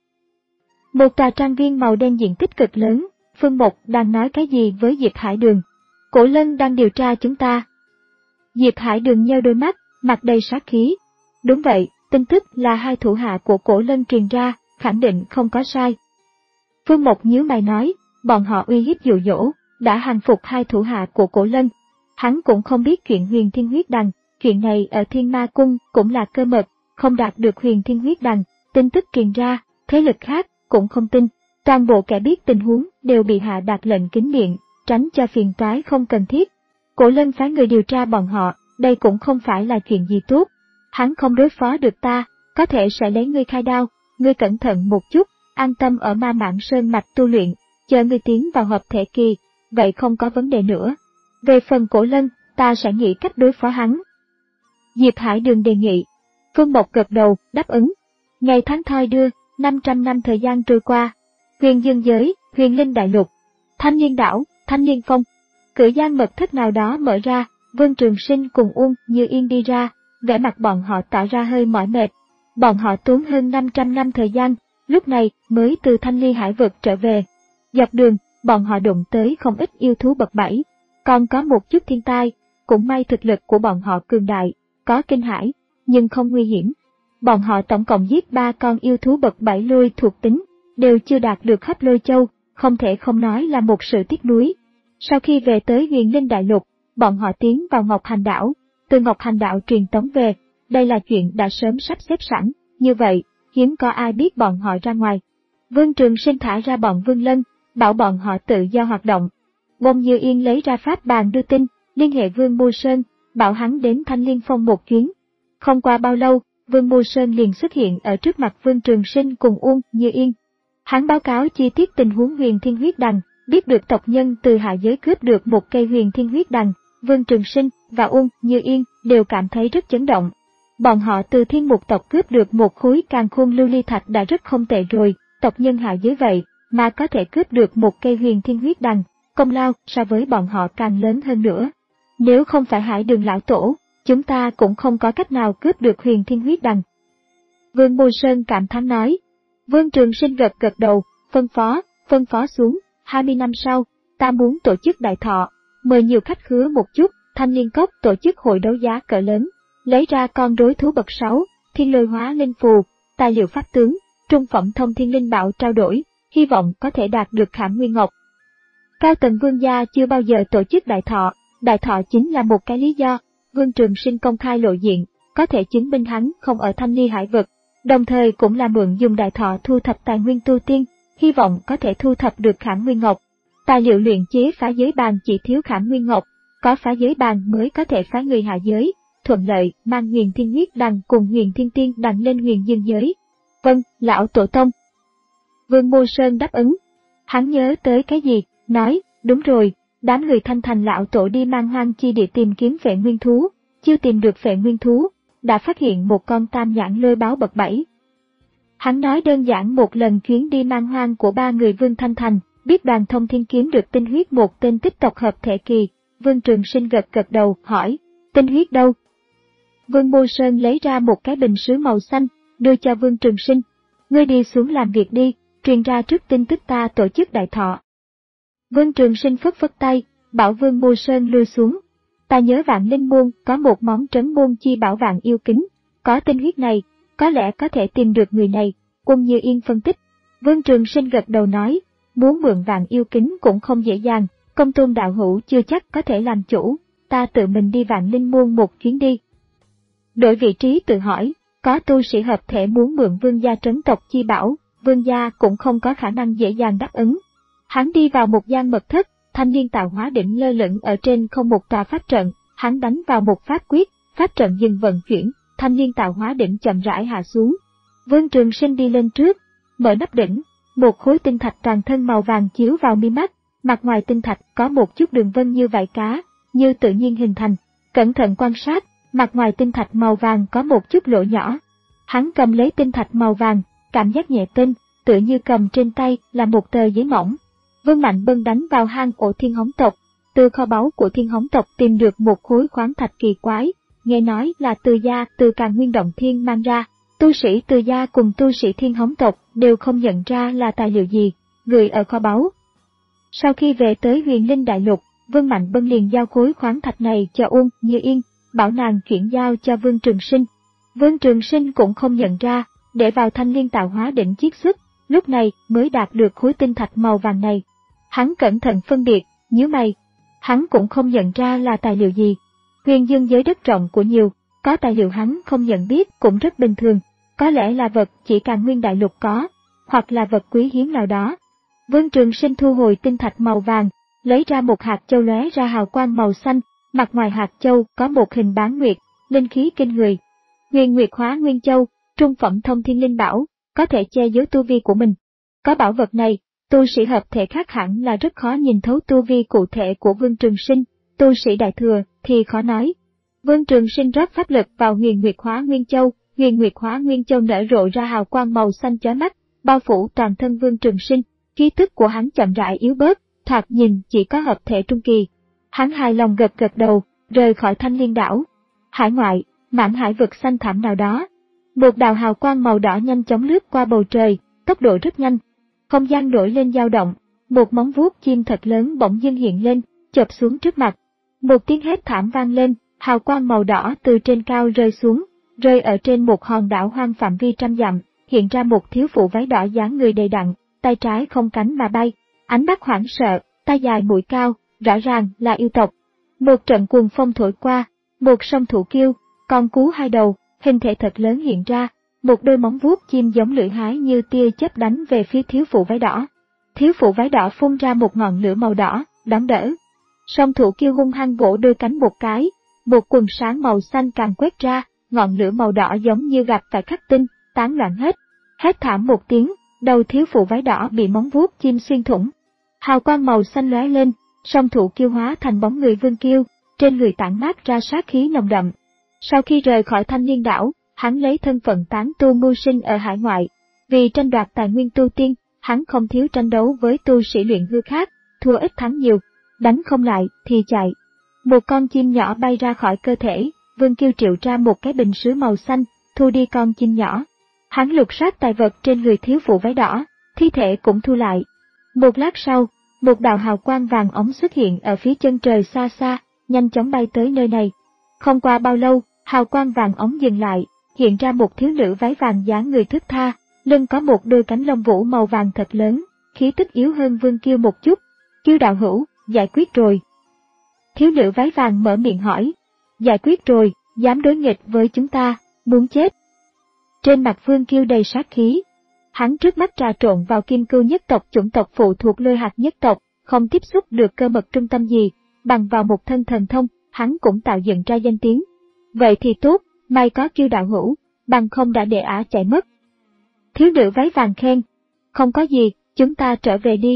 Một tòa trang viên màu đen diện tích cực lớn, Phương Mộc đang nói cái gì với Diệp Hải Đường? Cổ Lân đang điều tra chúng ta. Diệp Hải Đường nheo đôi mắt, mặt đầy sát khí. Đúng vậy, tin tức là hai thủ hạ của Cổ Lân truyền ra, khẳng định không có sai. Phương Mộc nhíu mày nói, bọn họ uy hiếp dụ dỗ, đã hàng phục hai thủ hạ của Cổ Lân. Hắn cũng không biết chuyện huyền thiên huyết đằng, chuyện này ở Thiên Ma Cung cũng là cơ mật, không đạt được huyền thiên huyết đằng, tin tức truyền ra, thế lực khác cũng không tin. Toàn bộ kẻ biết tình huống đều bị hạ đạt lệnh kín miệng, tránh cho phiền toái không cần thiết. Cổ Lân phái người điều tra bọn họ, đây cũng không phải là chuyện gì tốt. Hắn không đối phó được ta, có thể sẽ lấy ngươi khai đao, ngươi cẩn thận một chút, an tâm ở Ma Mãng Sơn mạch tu luyện, chờ ngươi tiến vào hợp thể kỳ, vậy không có vấn đề nữa. Về phần Cổ Lân, ta sẽ nghĩ cách đối phó hắn. Diệp Hải Đường đề nghị. Phương Mộc gật đầu, đáp ứng. Ngày tháng thoi đưa, năm trăm năm thời gian trôi qua. Huyền Dương Giới, Huyền Linh Đại Lục, Thanh Niên Đảo, Thanh Niên Phong. Cửa gian mật thất nào đó mở ra, Vương Trường Sinh cùng Uông Như Yên đi ra, vẻ mặt bọn họ tỏ ra hơi mỏi mệt. Bọn họ tốn hơn năm trăm năm thời gian, lúc này mới từ Thanh Ly Hải vực trở về. Dọc đường, bọn họ đụng tới không ít yêu thú bậc bảy, còn có một chút thiên tai, cũng may thực lực của bọn họ cường đại, có kinh hãi, nhưng không nguy hiểm. Bọn họ tổng cộng giết ba con yêu thú bậc bảy lôi thuộc tính, đều chưa đạt được Hấp Lôi Châu, không thể không nói là một sự tiếc nuối. Sau khi về tới Huyền Linh Đại Lục, bọn họ tiến vào Ngọc Hành Đảo, từ Ngọc Hành Đảo truyền tống về, đây là chuyện đã sớm sắp xếp sẵn, như vậy, hiếm có ai biết bọn họ ra ngoài. Vương Trường Sinh thả ra bọn Vương Lân, bảo bọn họ tự do hoạt động. Bông Như Yên lấy ra pháp bàn đưa tin, liên hệ Vương Mưu Sơn, bảo hắn đến Thanh Liên Phong một chuyến. Không qua bao lâu, Vương Mưu Sơn liền xuất hiện ở trước mặt Vương Trường Sinh cùng Uông Như Yên. Hắn báo cáo chi tiết tình huống huyền thiên huyết đằng, biết được tộc nhân từ hạ giới cướp được một cây huyền thiên huyết đằng. Vương Trường Sinh và Uông Như Yên đều cảm thấy rất chấn động. Bọn họ từ thiên mục tộc cướp được một khối càn khôn lưu ly thạch đã rất không tệ rồi, tộc nhân hạ giới vậy mà có thể cướp được một cây huyền thiên huyết đằng, công lao so với bọn họ càng lớn hơn nữa. Nếu không phải Hải Đường lão tổ, chúng ta cũng không có cách nào cướp được huyền thiên huyết đằng. Vương Mưu Sơn cảm thán nói. Vương Trường Sinh gật gật đầu, phân phó, phân phó xuống, hai mươi năm sau, ta muốn tổ chức đại thọ, mời nhiều khách khứa một chút, Thanh Liên Cốc tổ chức hội đấu giá cỡ lớn, lấy ra con rối thú bậc sáu, thiên lôi hóa linh phù, tài liệu pháp tướng, trung phẩm thông thiên linh bảo trao đổi, hy vọng có thể đạt được Khảm Nguyên Ngọc. Cao tầng Vương gia chưa bao giờ tổ chức đại thọ, đại thọ chính là một cái lý do. Vương Trường Sinh công khai lộ diện, có thể chứng minh hắn không ở Thanh Ly Hải vực, đồng thời cũng là mượn dùng đại thọ thu thập tài nguyên tu tiên, hy vọng có thể thu thập được Khảm Nguyên Ngọc. Tài liệu luyện chế phá giới bàn chỉ thiếu Khảm Nguyên Ngọc, có phá giới bàn mới có thể phá người hạ giới, thuận lợi mang huyền thiên huyết đằng cùng huyền thiên tiên đằng lên huyền dương giới. Vâng, lão tổ tông. Vương Mưu Sơn đáp ứng. Hắn nhớ tới cái gì, nói, đúng rồi, đám người Thanh Thành lão tổ đi mang hoang chi địa tìm kiếm phệ nguyên thú, chưa tìm được phệ nguyên thú, đã phát hiện một con tam nhãn lôi báo bậc bảy. Hắn nói đơn giản một lần chuyến đi mang hoang của ba người Vương Thanh Thành, biết Đoàn Thông Thiên kiếm được tinh huyết một tên tích tộc hợp thể kỳ. Vương Trường Sinh gật gật đầu, hỏi, tinh huyết đâu? Vương Mưu Sơn lấy ra một cái bình sứ màu xanh, đưa cho Vương Trường Sinh. Ngươi đi xuống làm việc đi, truyền ra trước tin tức ta tổ chức đại thọ. Vương Trường Sinh phất phất tay, bảo Vương Mưu Sơn lui xuống. Ta nhớ Vạn Linh Môn có một món trấn môn chi bảo Vạn Yêu Kính, có tinh huyết này, có lẽ có thể tìm được người này. Quân Như Yên phân tích. Vương Trường Sinh gật đầu nói, muốn mượn Vạn Yêu Kính cũng không dễ dàng, Công Tôn đạo hữu chưa chắc có thể làm chủ, ta tự mình đi Vạn Linh Môn một chuyến đi. Đổi vị trí tự hỏi, có tu sĩ hợp thể muốn mượn vương gia trấn tộc chi bảo, vương gia cũng không có khả năng dễ dàng đáp ứng. Hắn đi vào một gian mật thất, thanh niên tạo hóa đỉnh lơ lửng ở trên không một tòa pháp trận, hắn đánh vào một pháp quyết, pháp trận dừng vận chuyển, thanh niên tạo hóa đỉnh chậm rãi hạ xuống. Vương Trường Sinh đi lên trước, mở nắp đỉnh, một khối tinh thạch toàn thân màu vàng chiếu vào mi mắt, mặt ngoài tinh thạch có một chút đường vân như vảy cá, như tự nhiên hình thành. Cẩn thận quan sát, mặt ngoài tinh thạch màu vàng có một chút lỗ nhỏ. Hắn cầm lấy tinh thạch màu vàng, cảm giác nhẹ tinh, tựa như cầm trên tay là một tờ giấy mỏng. Vương Mạnh Bân đánh vào hang ổ Thiên Hống tộc, từ kho báu của Thiên Hống tộc tìm được một khối khoáng thạch kỳ quái, nghe nói là từ gia từ Càn Nguyên Động Thiên mang ra. Tu sĩ từ gia cùng tu sĩ Thiên Hống tộc đều không nhận ra là tài liệu gì, gửi ở kho báu. Sau khi về tới Huyền Linh Đại Lục, Vương Mạnh Bân liền giao khối khoáng thạch này cho Uông Như Yên, bảo nàng chuyển giao cho Vương Trường Sinh. Vương Trường Sinh cũng không nhận ra, để vào thanh liên tạo hóa đỉnh chiết xuất, lúc này mới đạt được khối tinh thạch màu vàng này. Hắn cẩn thận phân biệt, nhíu mày, hắn cũng không nhận ra là tài liệu gì. Huyền dương giới đất rộng của nhiều, có tài liệu hắn không nhận biết cũng rất bình thường, có lẽ là vật chỉ Càn Nguyên Đại Lục có, hoặc là vật quý hiếm nào đó. Vương Trường Sinh thu hồi tinh thạch màu vàng, lấy ra một hạt châu lóe ra hào quang màu xanh, mặt ngoài hạt châu có một hình bán nguyệt, linh khí kinh người. Huyền Nguyệt Hóa Nguyên Châu, trung phẩm thông thiên linh bảo, có thể che giấu tu vi của mình. Có bảo vật này, tu sĩ hợp thể khác hẳn là rất khó nhìn thấu tu vi cụ thể của Vương Trường Sinh, tu sĩ đại thừa thì khó nói. Vương Trường Sinh rót pháp lực vào Huyền Nguyệt Hóa Nguyên Châu, Huyền Nguyệt Hóa Nguyên Châu nở rộ ra hào quang màu xanh chói mắt, bao phủ toàn thân Vương Trường Sinh, khí tức của hắn chậm rãi yếu bớt, thoạt nhìn chỉ có hợp thể trung kỳ. Hắn hài lòng gật gật đầu, rời khỏi Thanh Liên đảo. Hải ngoại, mảng hải vực xanh thẳm nào đó, một đạo hào quang màu đỏ nhanh chóng lướt qua bầu trời, tốc độ rất nhanh. Không gian nổi lên dao động, một móng vuốt chim thật lớn bỗng dưng hiện lên, chộp xuống trước mặt. Một tiếng hét thảm vang lên, hào quang màu đỏ từ trên cao rơi xuống, rơi ở trên một hòn đảo hoang phạm vi trăm dặm, hiện ra một thiếu phụ váy đỏ dáng người đầy đặn, tay trái không cánh mà bay, ánh mắt hoảng sợ, tay dài mũi cao, rõ ràng là yêu tộc. Một trận cuồng phong thổi qua, một song thủ kiêu, con cú hai đầu, hình thể thật lớn hiện ra, một đôi móng vuốt chim giống lưỡi hái như tia chớp đánh về phía thiếu phụ váy đỏ. Thiếu phụ váy đỏ phun ra một ngọn lửa màu đỏ, đón đỡ. Song thủ kiêu hung hăng vỗ đôi cánh một cái, một quần sáng màu xanh càng quét ra, ngọn lửa màu đỏ giống như gặp phải khắc tinh, tán loạn hết. Hét thảm một tiếng, đầu thiếu phụ váy đỏ bị móng vuốt chim xuyên thủng. Hào quang màu xanh lóe lên, song thủ kiêu hóa thành bóng người Vương Kiêu, trên người tản mát ra sát khí nồng đậm. Sau khi rời khỏi Thanh Liên đảo, hắn lấy thân phận tán tu mưu sinh ở hải ngoại. Vì tranh đoạt tài nguyên tu tiên, hắn không thiếu tranh đấu với tu sĩ luyện hư khác, thua ít thắng nhiều, đánh không lại thì chạy. Một con chim nhỏ bay ra khỏi cơ thể, Vương Kiêu triệu ra một cái bình sứ màu xanh, thu đi con chim nhỏ. Hắn lục soát tài vật trên người thiếu phụ váy đỏ, thi thể cũng thu lại. Một lát sau, một đạo hào quang vàng óng xuất hiện ở phía chân trời xa xa, nhanh chóng bay tới nơi này. Không qua bao lâu, hào quang vàng óng dừng lại, hiện ra một thiếu nữ váy vàng dáng người thướt tha, lưng có một đôi cánh lông vũ màu vàng thật lớn, khí tức yếu hơn Vương Kiêu một chút. Kiêu đạo hữu, giải quyết rồi. Thiếu nữ váy vàng mở miệng hỏi. Giải quyết rồi, dám đối nghịch với chúng ta, muốn chết. Trên mặt Vương Kiêu đầy sát khí. Hắn trước mắt trà trộn vào Kim Cưu nhất tộc chủng tộc phụ thuộc Lôi Hạt nhất tộc, không tiếp xúc được cơ mật trung tâm gì, bằng vào một thân thần thông, hắn cũng tạo dựng ra danh tiếng. Vậy thì tốt, may có Kiêu đạo hữu, bằng không đã để ả chạy mất. Thiếu nữ váy vàng khen. Không có gì, chúng ta trở về đi.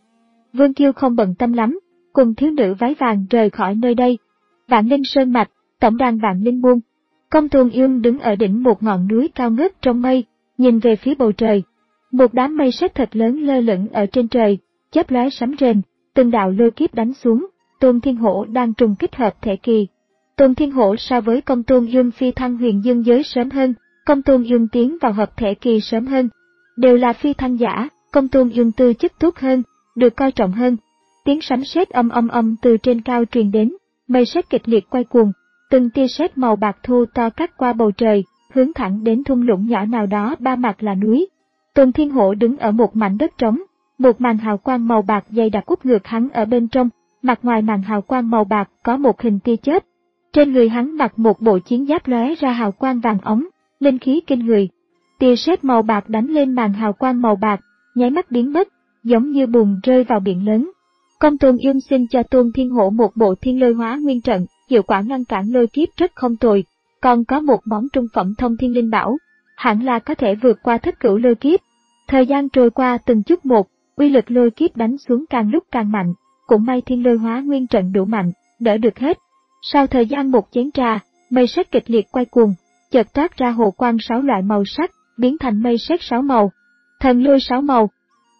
Vương Kiêu không bận tâm lắm, cùng thiếu nữ váy vàng rời khỏi nơi đây. Vạn Linh Sơn Mạch, tổng đàn Vạn Linh Môn. Công Tôn Ương đứng ở đỉnh một ngọn núi cao ngất trong mây, nhìn về phía bầu trời. Một đám mây sét thật lớn lơ lửng ở trên trời, chớp lóe sấm rền, từng đạo lôi kiếp đánh xuống. Tôn Thiên Hổ đang trùng kích hợp thể kỳ. Tôn Thiên Hổ so với Công Tôn Ương phi thăng huyền dương giới sớm hơn, Công Tôn Ương tiến vào hợp thể kỳ sớm hơn. Đều là phi thăng giả, Công Tôn Ương tư chất tốt hơn, được coi trọng hơn. Tiếng sấm sét âm âm âm từ trên cao truyền đến, Mây sét kịch liệt quay cuồng, từng tia sét màu bạc thô to cắt qua bầu trời, hướng thẳng đến thung lũng nhỏ nào đó ba mặt là núi. Tôn Thiên Hổ đứng ở một mảnh đất trống, một màn hào quang màu bạc dày đặc úp ngược hắn ở bên trong, mặt ngoài màn hào quang màu bạc có một hình tia chớp. Trên người hắn mặc một bộ chiến giáp lóe ra hào quang vàng óng, linh khí kinh người. Tia sét màu bạc đánh lên màn hào quang màu bạc, nháy mắt biến mất, giống như bùn rơi vào biển lớn. Công Tôn Yum xin cho Tôn Thiên Hổ một bộ thiên lôi hóa nguyên trận, hiệu quả ngăn cản lôi kiếp rất không tồi, còn có một món trung phẩm thông thiên linh bảo, hẳn là có thể vượt qua thất cửu lôi kiếp. Thời gian trôi qua từng chút một, uy lực lôi kiếp đánh xuống càng lúc càng mạnh, cũng may thiên lôi hóa nguyên trận đủ mạnh, đỡ được hết. Sau thời gian một chén trà, mây sét kịch liệt quay cuồng, chợt toát ra hồ quang sáu loại màu sắc, biến thành mây sét sáu màu, thần lôi sáu màu.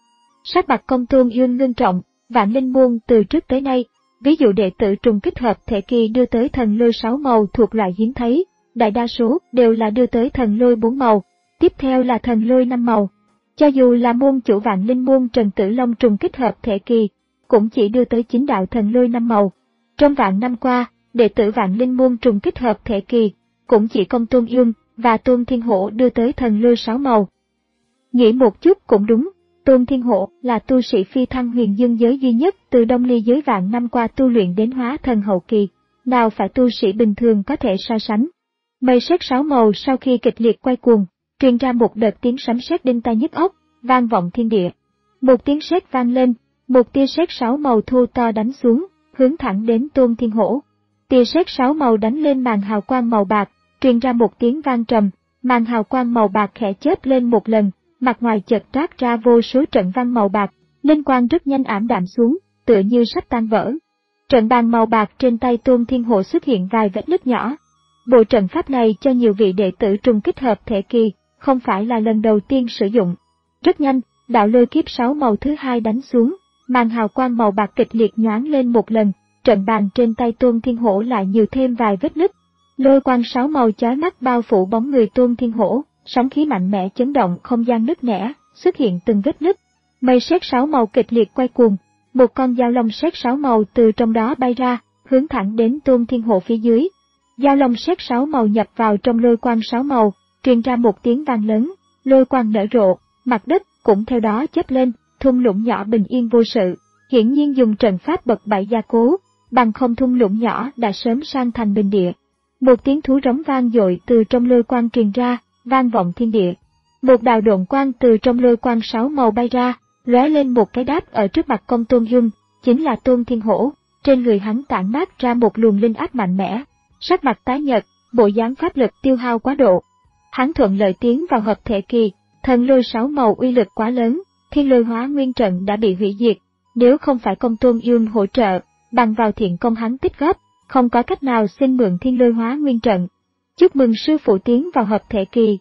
Sắc mặt Công Tôn Yum ngưng trọng, Vạn Linh Môn từ trước tới nay, ví dụ đệ tử trùng kích hợp thể kỳ đưa tới thần lôi sáu màu thuộc loại hiếm thấy, đại đa số đều là đưa tới thần lôi bốn màu, tiếp theo là thần lôi năm màu. Cho dù là môn chủ Vạn Linh Môn Trần Tử Long trùng kích hợp thể kỳ, cũng chỉ đưa tới chính đạo thần lôi năm màu. Trong vạn năm qua, đệ tử Vạn Linh Môn trùng kích hợp thể kỳ, cũng chỉ Công Tôn Yum và Tôn Thiên Hổ đưa tới thần lôi sáu màu. Nghĩ một chút cũng đúng, Tôn Thiên Hổ là tu sĩ phi thăng huyền dương giới duy nhất từ Đông Ly giới vạn năm qua tu luyện đến hóa thần hậu kỳ, nào phải tu sĩ bình thường có thể so sánh. Mây sét sáu màu sau khi kịch liệt quay cuồng, truyền ra một đợt tiếng sấm sét đinh tai nhức óc, vang vọng thiên địa. Một tiếng sét vang lên, một tia sét sáu màu thô to đánh xuống, hướng thẳng đến Tôn Thiên Hổ. Tia sét sáu màu đánh lên màn hào quang màu bạc, truyền ra một tiếng vang trầm, màn hào quang màu bạc khẽ chớp lên một lần, mặt ngoài chợt toát ra vô số trận văn màu bạc, linh quang rất nhanh ảm đạm xuống, tựa như sắp tan vỡ. Trận bàn màu bạc trên tay Tôn Thiên Hổ xuất hiện vài vết nứt nhỏ. Bộ trận pháp này cho nhiều vị đệ tử trùng kích hợp thể kỳ, không phải là lần đầu tiên sử dụng. Rất nhanh, đạo lôi kiếp sáu màu thứ hai đánh xuống, màn hào quang màu bạc kịch liệt nhoáng lên một lần, trận bàn trên tay Tôn Thiên Hổ lại nhiều thêm vài vết nứt. Lôi quang sáu màu chói mắt bao phủ bóng người Tôn Thiên Hổ, sóng khí mạnh mẽ chấn động không gian nứt nẻ, xuất hiện từng vết nứt. Mây sét sáu màu kịch liệt quay cuồng, một con dao long sét sáu màu từ trong đó bay ra, hướng thẳng đến Tôn Thiên Hổ phía dưới. Dao long sét sáu màu nhập vào trong lôi quang sáu màu, truyền ra một tiếng vang lớn, lôi quang nở rộ, mặt đất cũng theo đó chớp lên, thung lũng nhỏ bình yên vô sự, hiển nhiên dùng trận pháp bậc bảy gia cố, bằng không thung lũng nhỏ đã sớm sang thành bình địa. Một tiếng thú rống vang dội từ trong lôi quang truyền ra, vang vọng thiên địa. Một đạo độn quang từ trong lôi quang sáu màu bay ra, lóe lên một cái đáp ở trước mặt Công Tôn Yum, chính là Tôn Thiên Hổ. Trên người hắn tản mát ra một luồng linh áp mạnh mẽ, sắc mặt tái nhợt, bộ dáng pháp lực tiêu hao quá độ. Hắn thuận lợi tiến vào hợp thể kỳ, thần lôi sáu màu uy lực quá lớn, thiên lôi hóa nguyên trận đã bị hủy diệt. Nếu không phải Công Tôn Yum hỗ trợ, bằng vào thiện công hắn tích góp, không có cách nào xin mượn thiên lôi hóa nguyên trận. Chúc mừng sư phụ tiến vào hợp thể kỳ.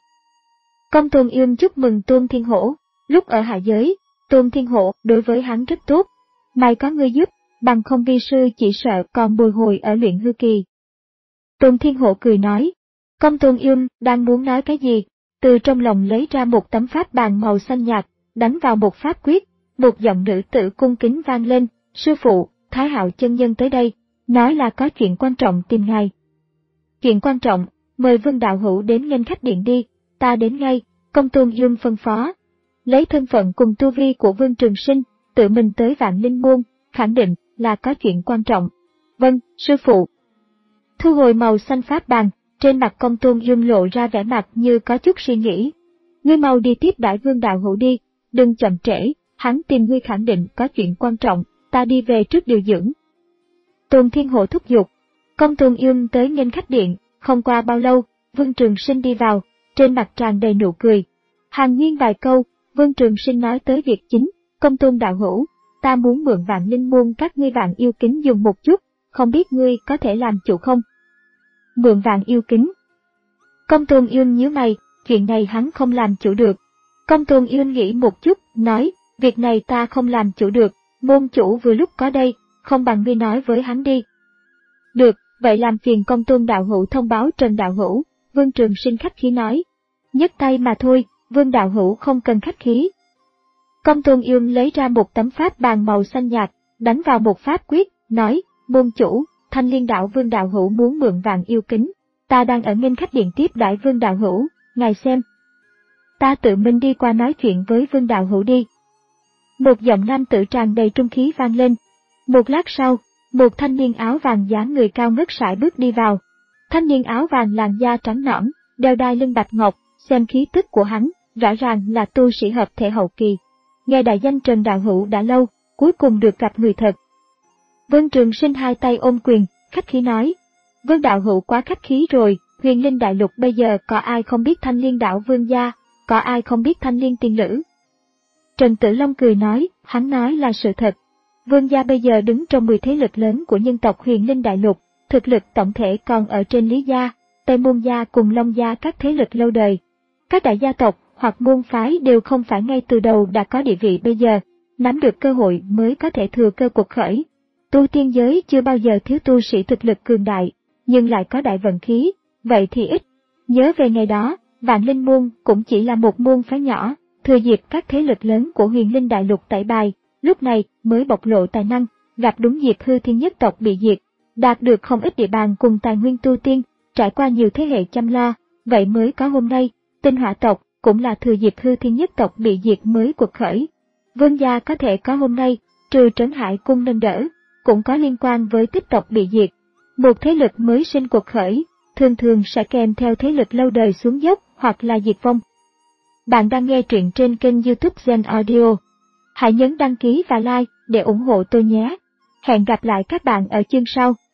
Công Tôn Yum chúc mừng Tôn Thiên Hổ. Lúc ở hạ giới, Tôn Thiên Hổ đối với hắn rất tốt. May có ngươi giúp, bằng không vi sư chỉ sợ còn bồi hồi ở luyện hư kỳ. Tôn Thiên Hổ cười nói. Công Tôn Yum đang muốn nói cái gì, từ trong lòng lấy ra một tấm pháp bàn màu xanh nhạt, đánh vào một pháp quyết, một giọng nữ tử cung kính vang lên, sư phụ, Thái Hạo chân nhân tới đây, nói là có chuyện quan trọng tìm ngài. Chuyện quan trọng, mời Vương đạo hữu đến nghênh khách điện đi, ta đến ngay, Công Tôn Yum phân phó. Lấy thân phận cùng tu vi của Vương Trường Sinh, tự mình tới Vạn Linh Môn, khẳng định là có chuyện quan trọng. Vâng, sư phụ. Thu hồi màu xanh pháp bàn, trên mặt Công Tôn Yum lộ ra vẻ mặt như có chút suy nghĩ. Ngươi mau đi tiếp đãi Vương đạo hữu đi, đừng chậm trễ, hắn tìm ngươi khẳng định có chuyện quan trọng, ta đi về trước điều dưỡng. Tôn Thiên Hổ thúc giục. Công Tôn Yum tới nghênh khách điện, không qua bao lâu, Vương Trường Sinh đi vào, trên mặt tràn đầy nụ cười. Hàn huyên vài câu, Vương Trường Sinh nói tới việc chính, Công Tôn đạo hữu, ta muốn mượn Vạn Linh Môn các ngươi Vạn Yêu Kính dùng một chút, không biết ngươi có thể làm chủ không? Mượn Vạn Yêu Kính. Công Tôn Yum nhíu mày, chuyện này hắn không làm chủ được. Công Tôn Yum nghĩ một chút, nói, việc này ta không làm chủ được, môn chủ vừa lúc có đây, không bằng ngươi nói với hắn đi. Được, vậy làm phiền Công Tôn đạo hữu thông báo Trần đạo hữu, Vương Trường Sinh khách khí nói. Nhấc tay mà thôi, Vương đạo hữu không cần khách khí. Công Tôn Yum lấy ra một tấm pháp bàn màu xanh nhạt, đánh vào một pháp quyết, nói, môn chủ, Thanh Liên đạo Vương đạo hữu muốn mượn vàng yêu kính. Ta đang ở nghênh khách điện tiếp đãi Vương đạo hữu, ngài xem. Ta tự mình đi qua nói chuyện với Vương đạo hữu đi. Một giọng nam tử tràn đầy trung khí vang lên. Một lát sau, một thanh niên áo vàng dáng người cao ngất sải bước đi vào. Thanh niên áo vàng làn da trắng nõn, đeo đai lưng bạch ngọc, xem khí tức của hắn, rõ ràng là tu sĩ hợp thể hậu kỳ. Nghe đại danh Trần đạo hữu đã lâu, cuối cùng được gặp người thật. Vân Trường Sinh hai tay ôm quyền, khách khí nói. Vân đạo hữu quá khách khí rồi, huyền linh đại lục bây giờ có ai không biết Thanh Liên đạo Vương gia, có ai không biết Thanh Liên tiên lữ. Trần Tử Long cười nói, hắn nói là sự thật. Vương gia bây giờ đứng trong mười thế lực lớn của nhân tộc huyền linh đại lục, thực lực tổng thể còn ở trên Lý gia, Tây Môn gia cùng Long gia các thế lực lâu đời. Các đại gia tộc hoặc môn phái đều không phải ngay từ đầu đã có địa vị bây giờ, nắm được cơ hội mới có thể thừa cơ cuộc khởi. Tu tiên giới chưa bao giờ thiếu tu sĩ thực lực cường đại, nhưng lại có đại vận khí, vậy thì ít. Nhớ về ngày đó, Vạn Linh môn cũng chỉ là một môn phái nhỏ, thừa dịp các thế lực lớn của huyền linh đại lục tẩy bài, lúc này mới bộc lộ tài năng, gặp đúng dịp hư thiên nhất tộc bị diệt, đạt được không ít địa bàn cùng tài nguyên tu tiên, trải qua nhiều thế hệ chăm lo, vậy mới có hôm nay. Tinh Hỏa tộc cũng là thừa dịp hư thiên nhất tộc bị diệt mới cuộc khởi. Vương gia có thể có hôm nay, trừ Trấn Hải cung nâng đỡ, cũng có liên quan với Tích tộc bị diệt. Một thế lực mới sinh cuộc khởi, thường thường sẽ kèm theo thế lực lâu đời xuống dốc hoặc là diệt vong. Bạn đang nghe truyện trên kênh YouTube Zen Audio. Hãy nhấn đăng ký và like để ủng hộ tôi nhé. Hẹn gặp lại các bạn ở chương sau.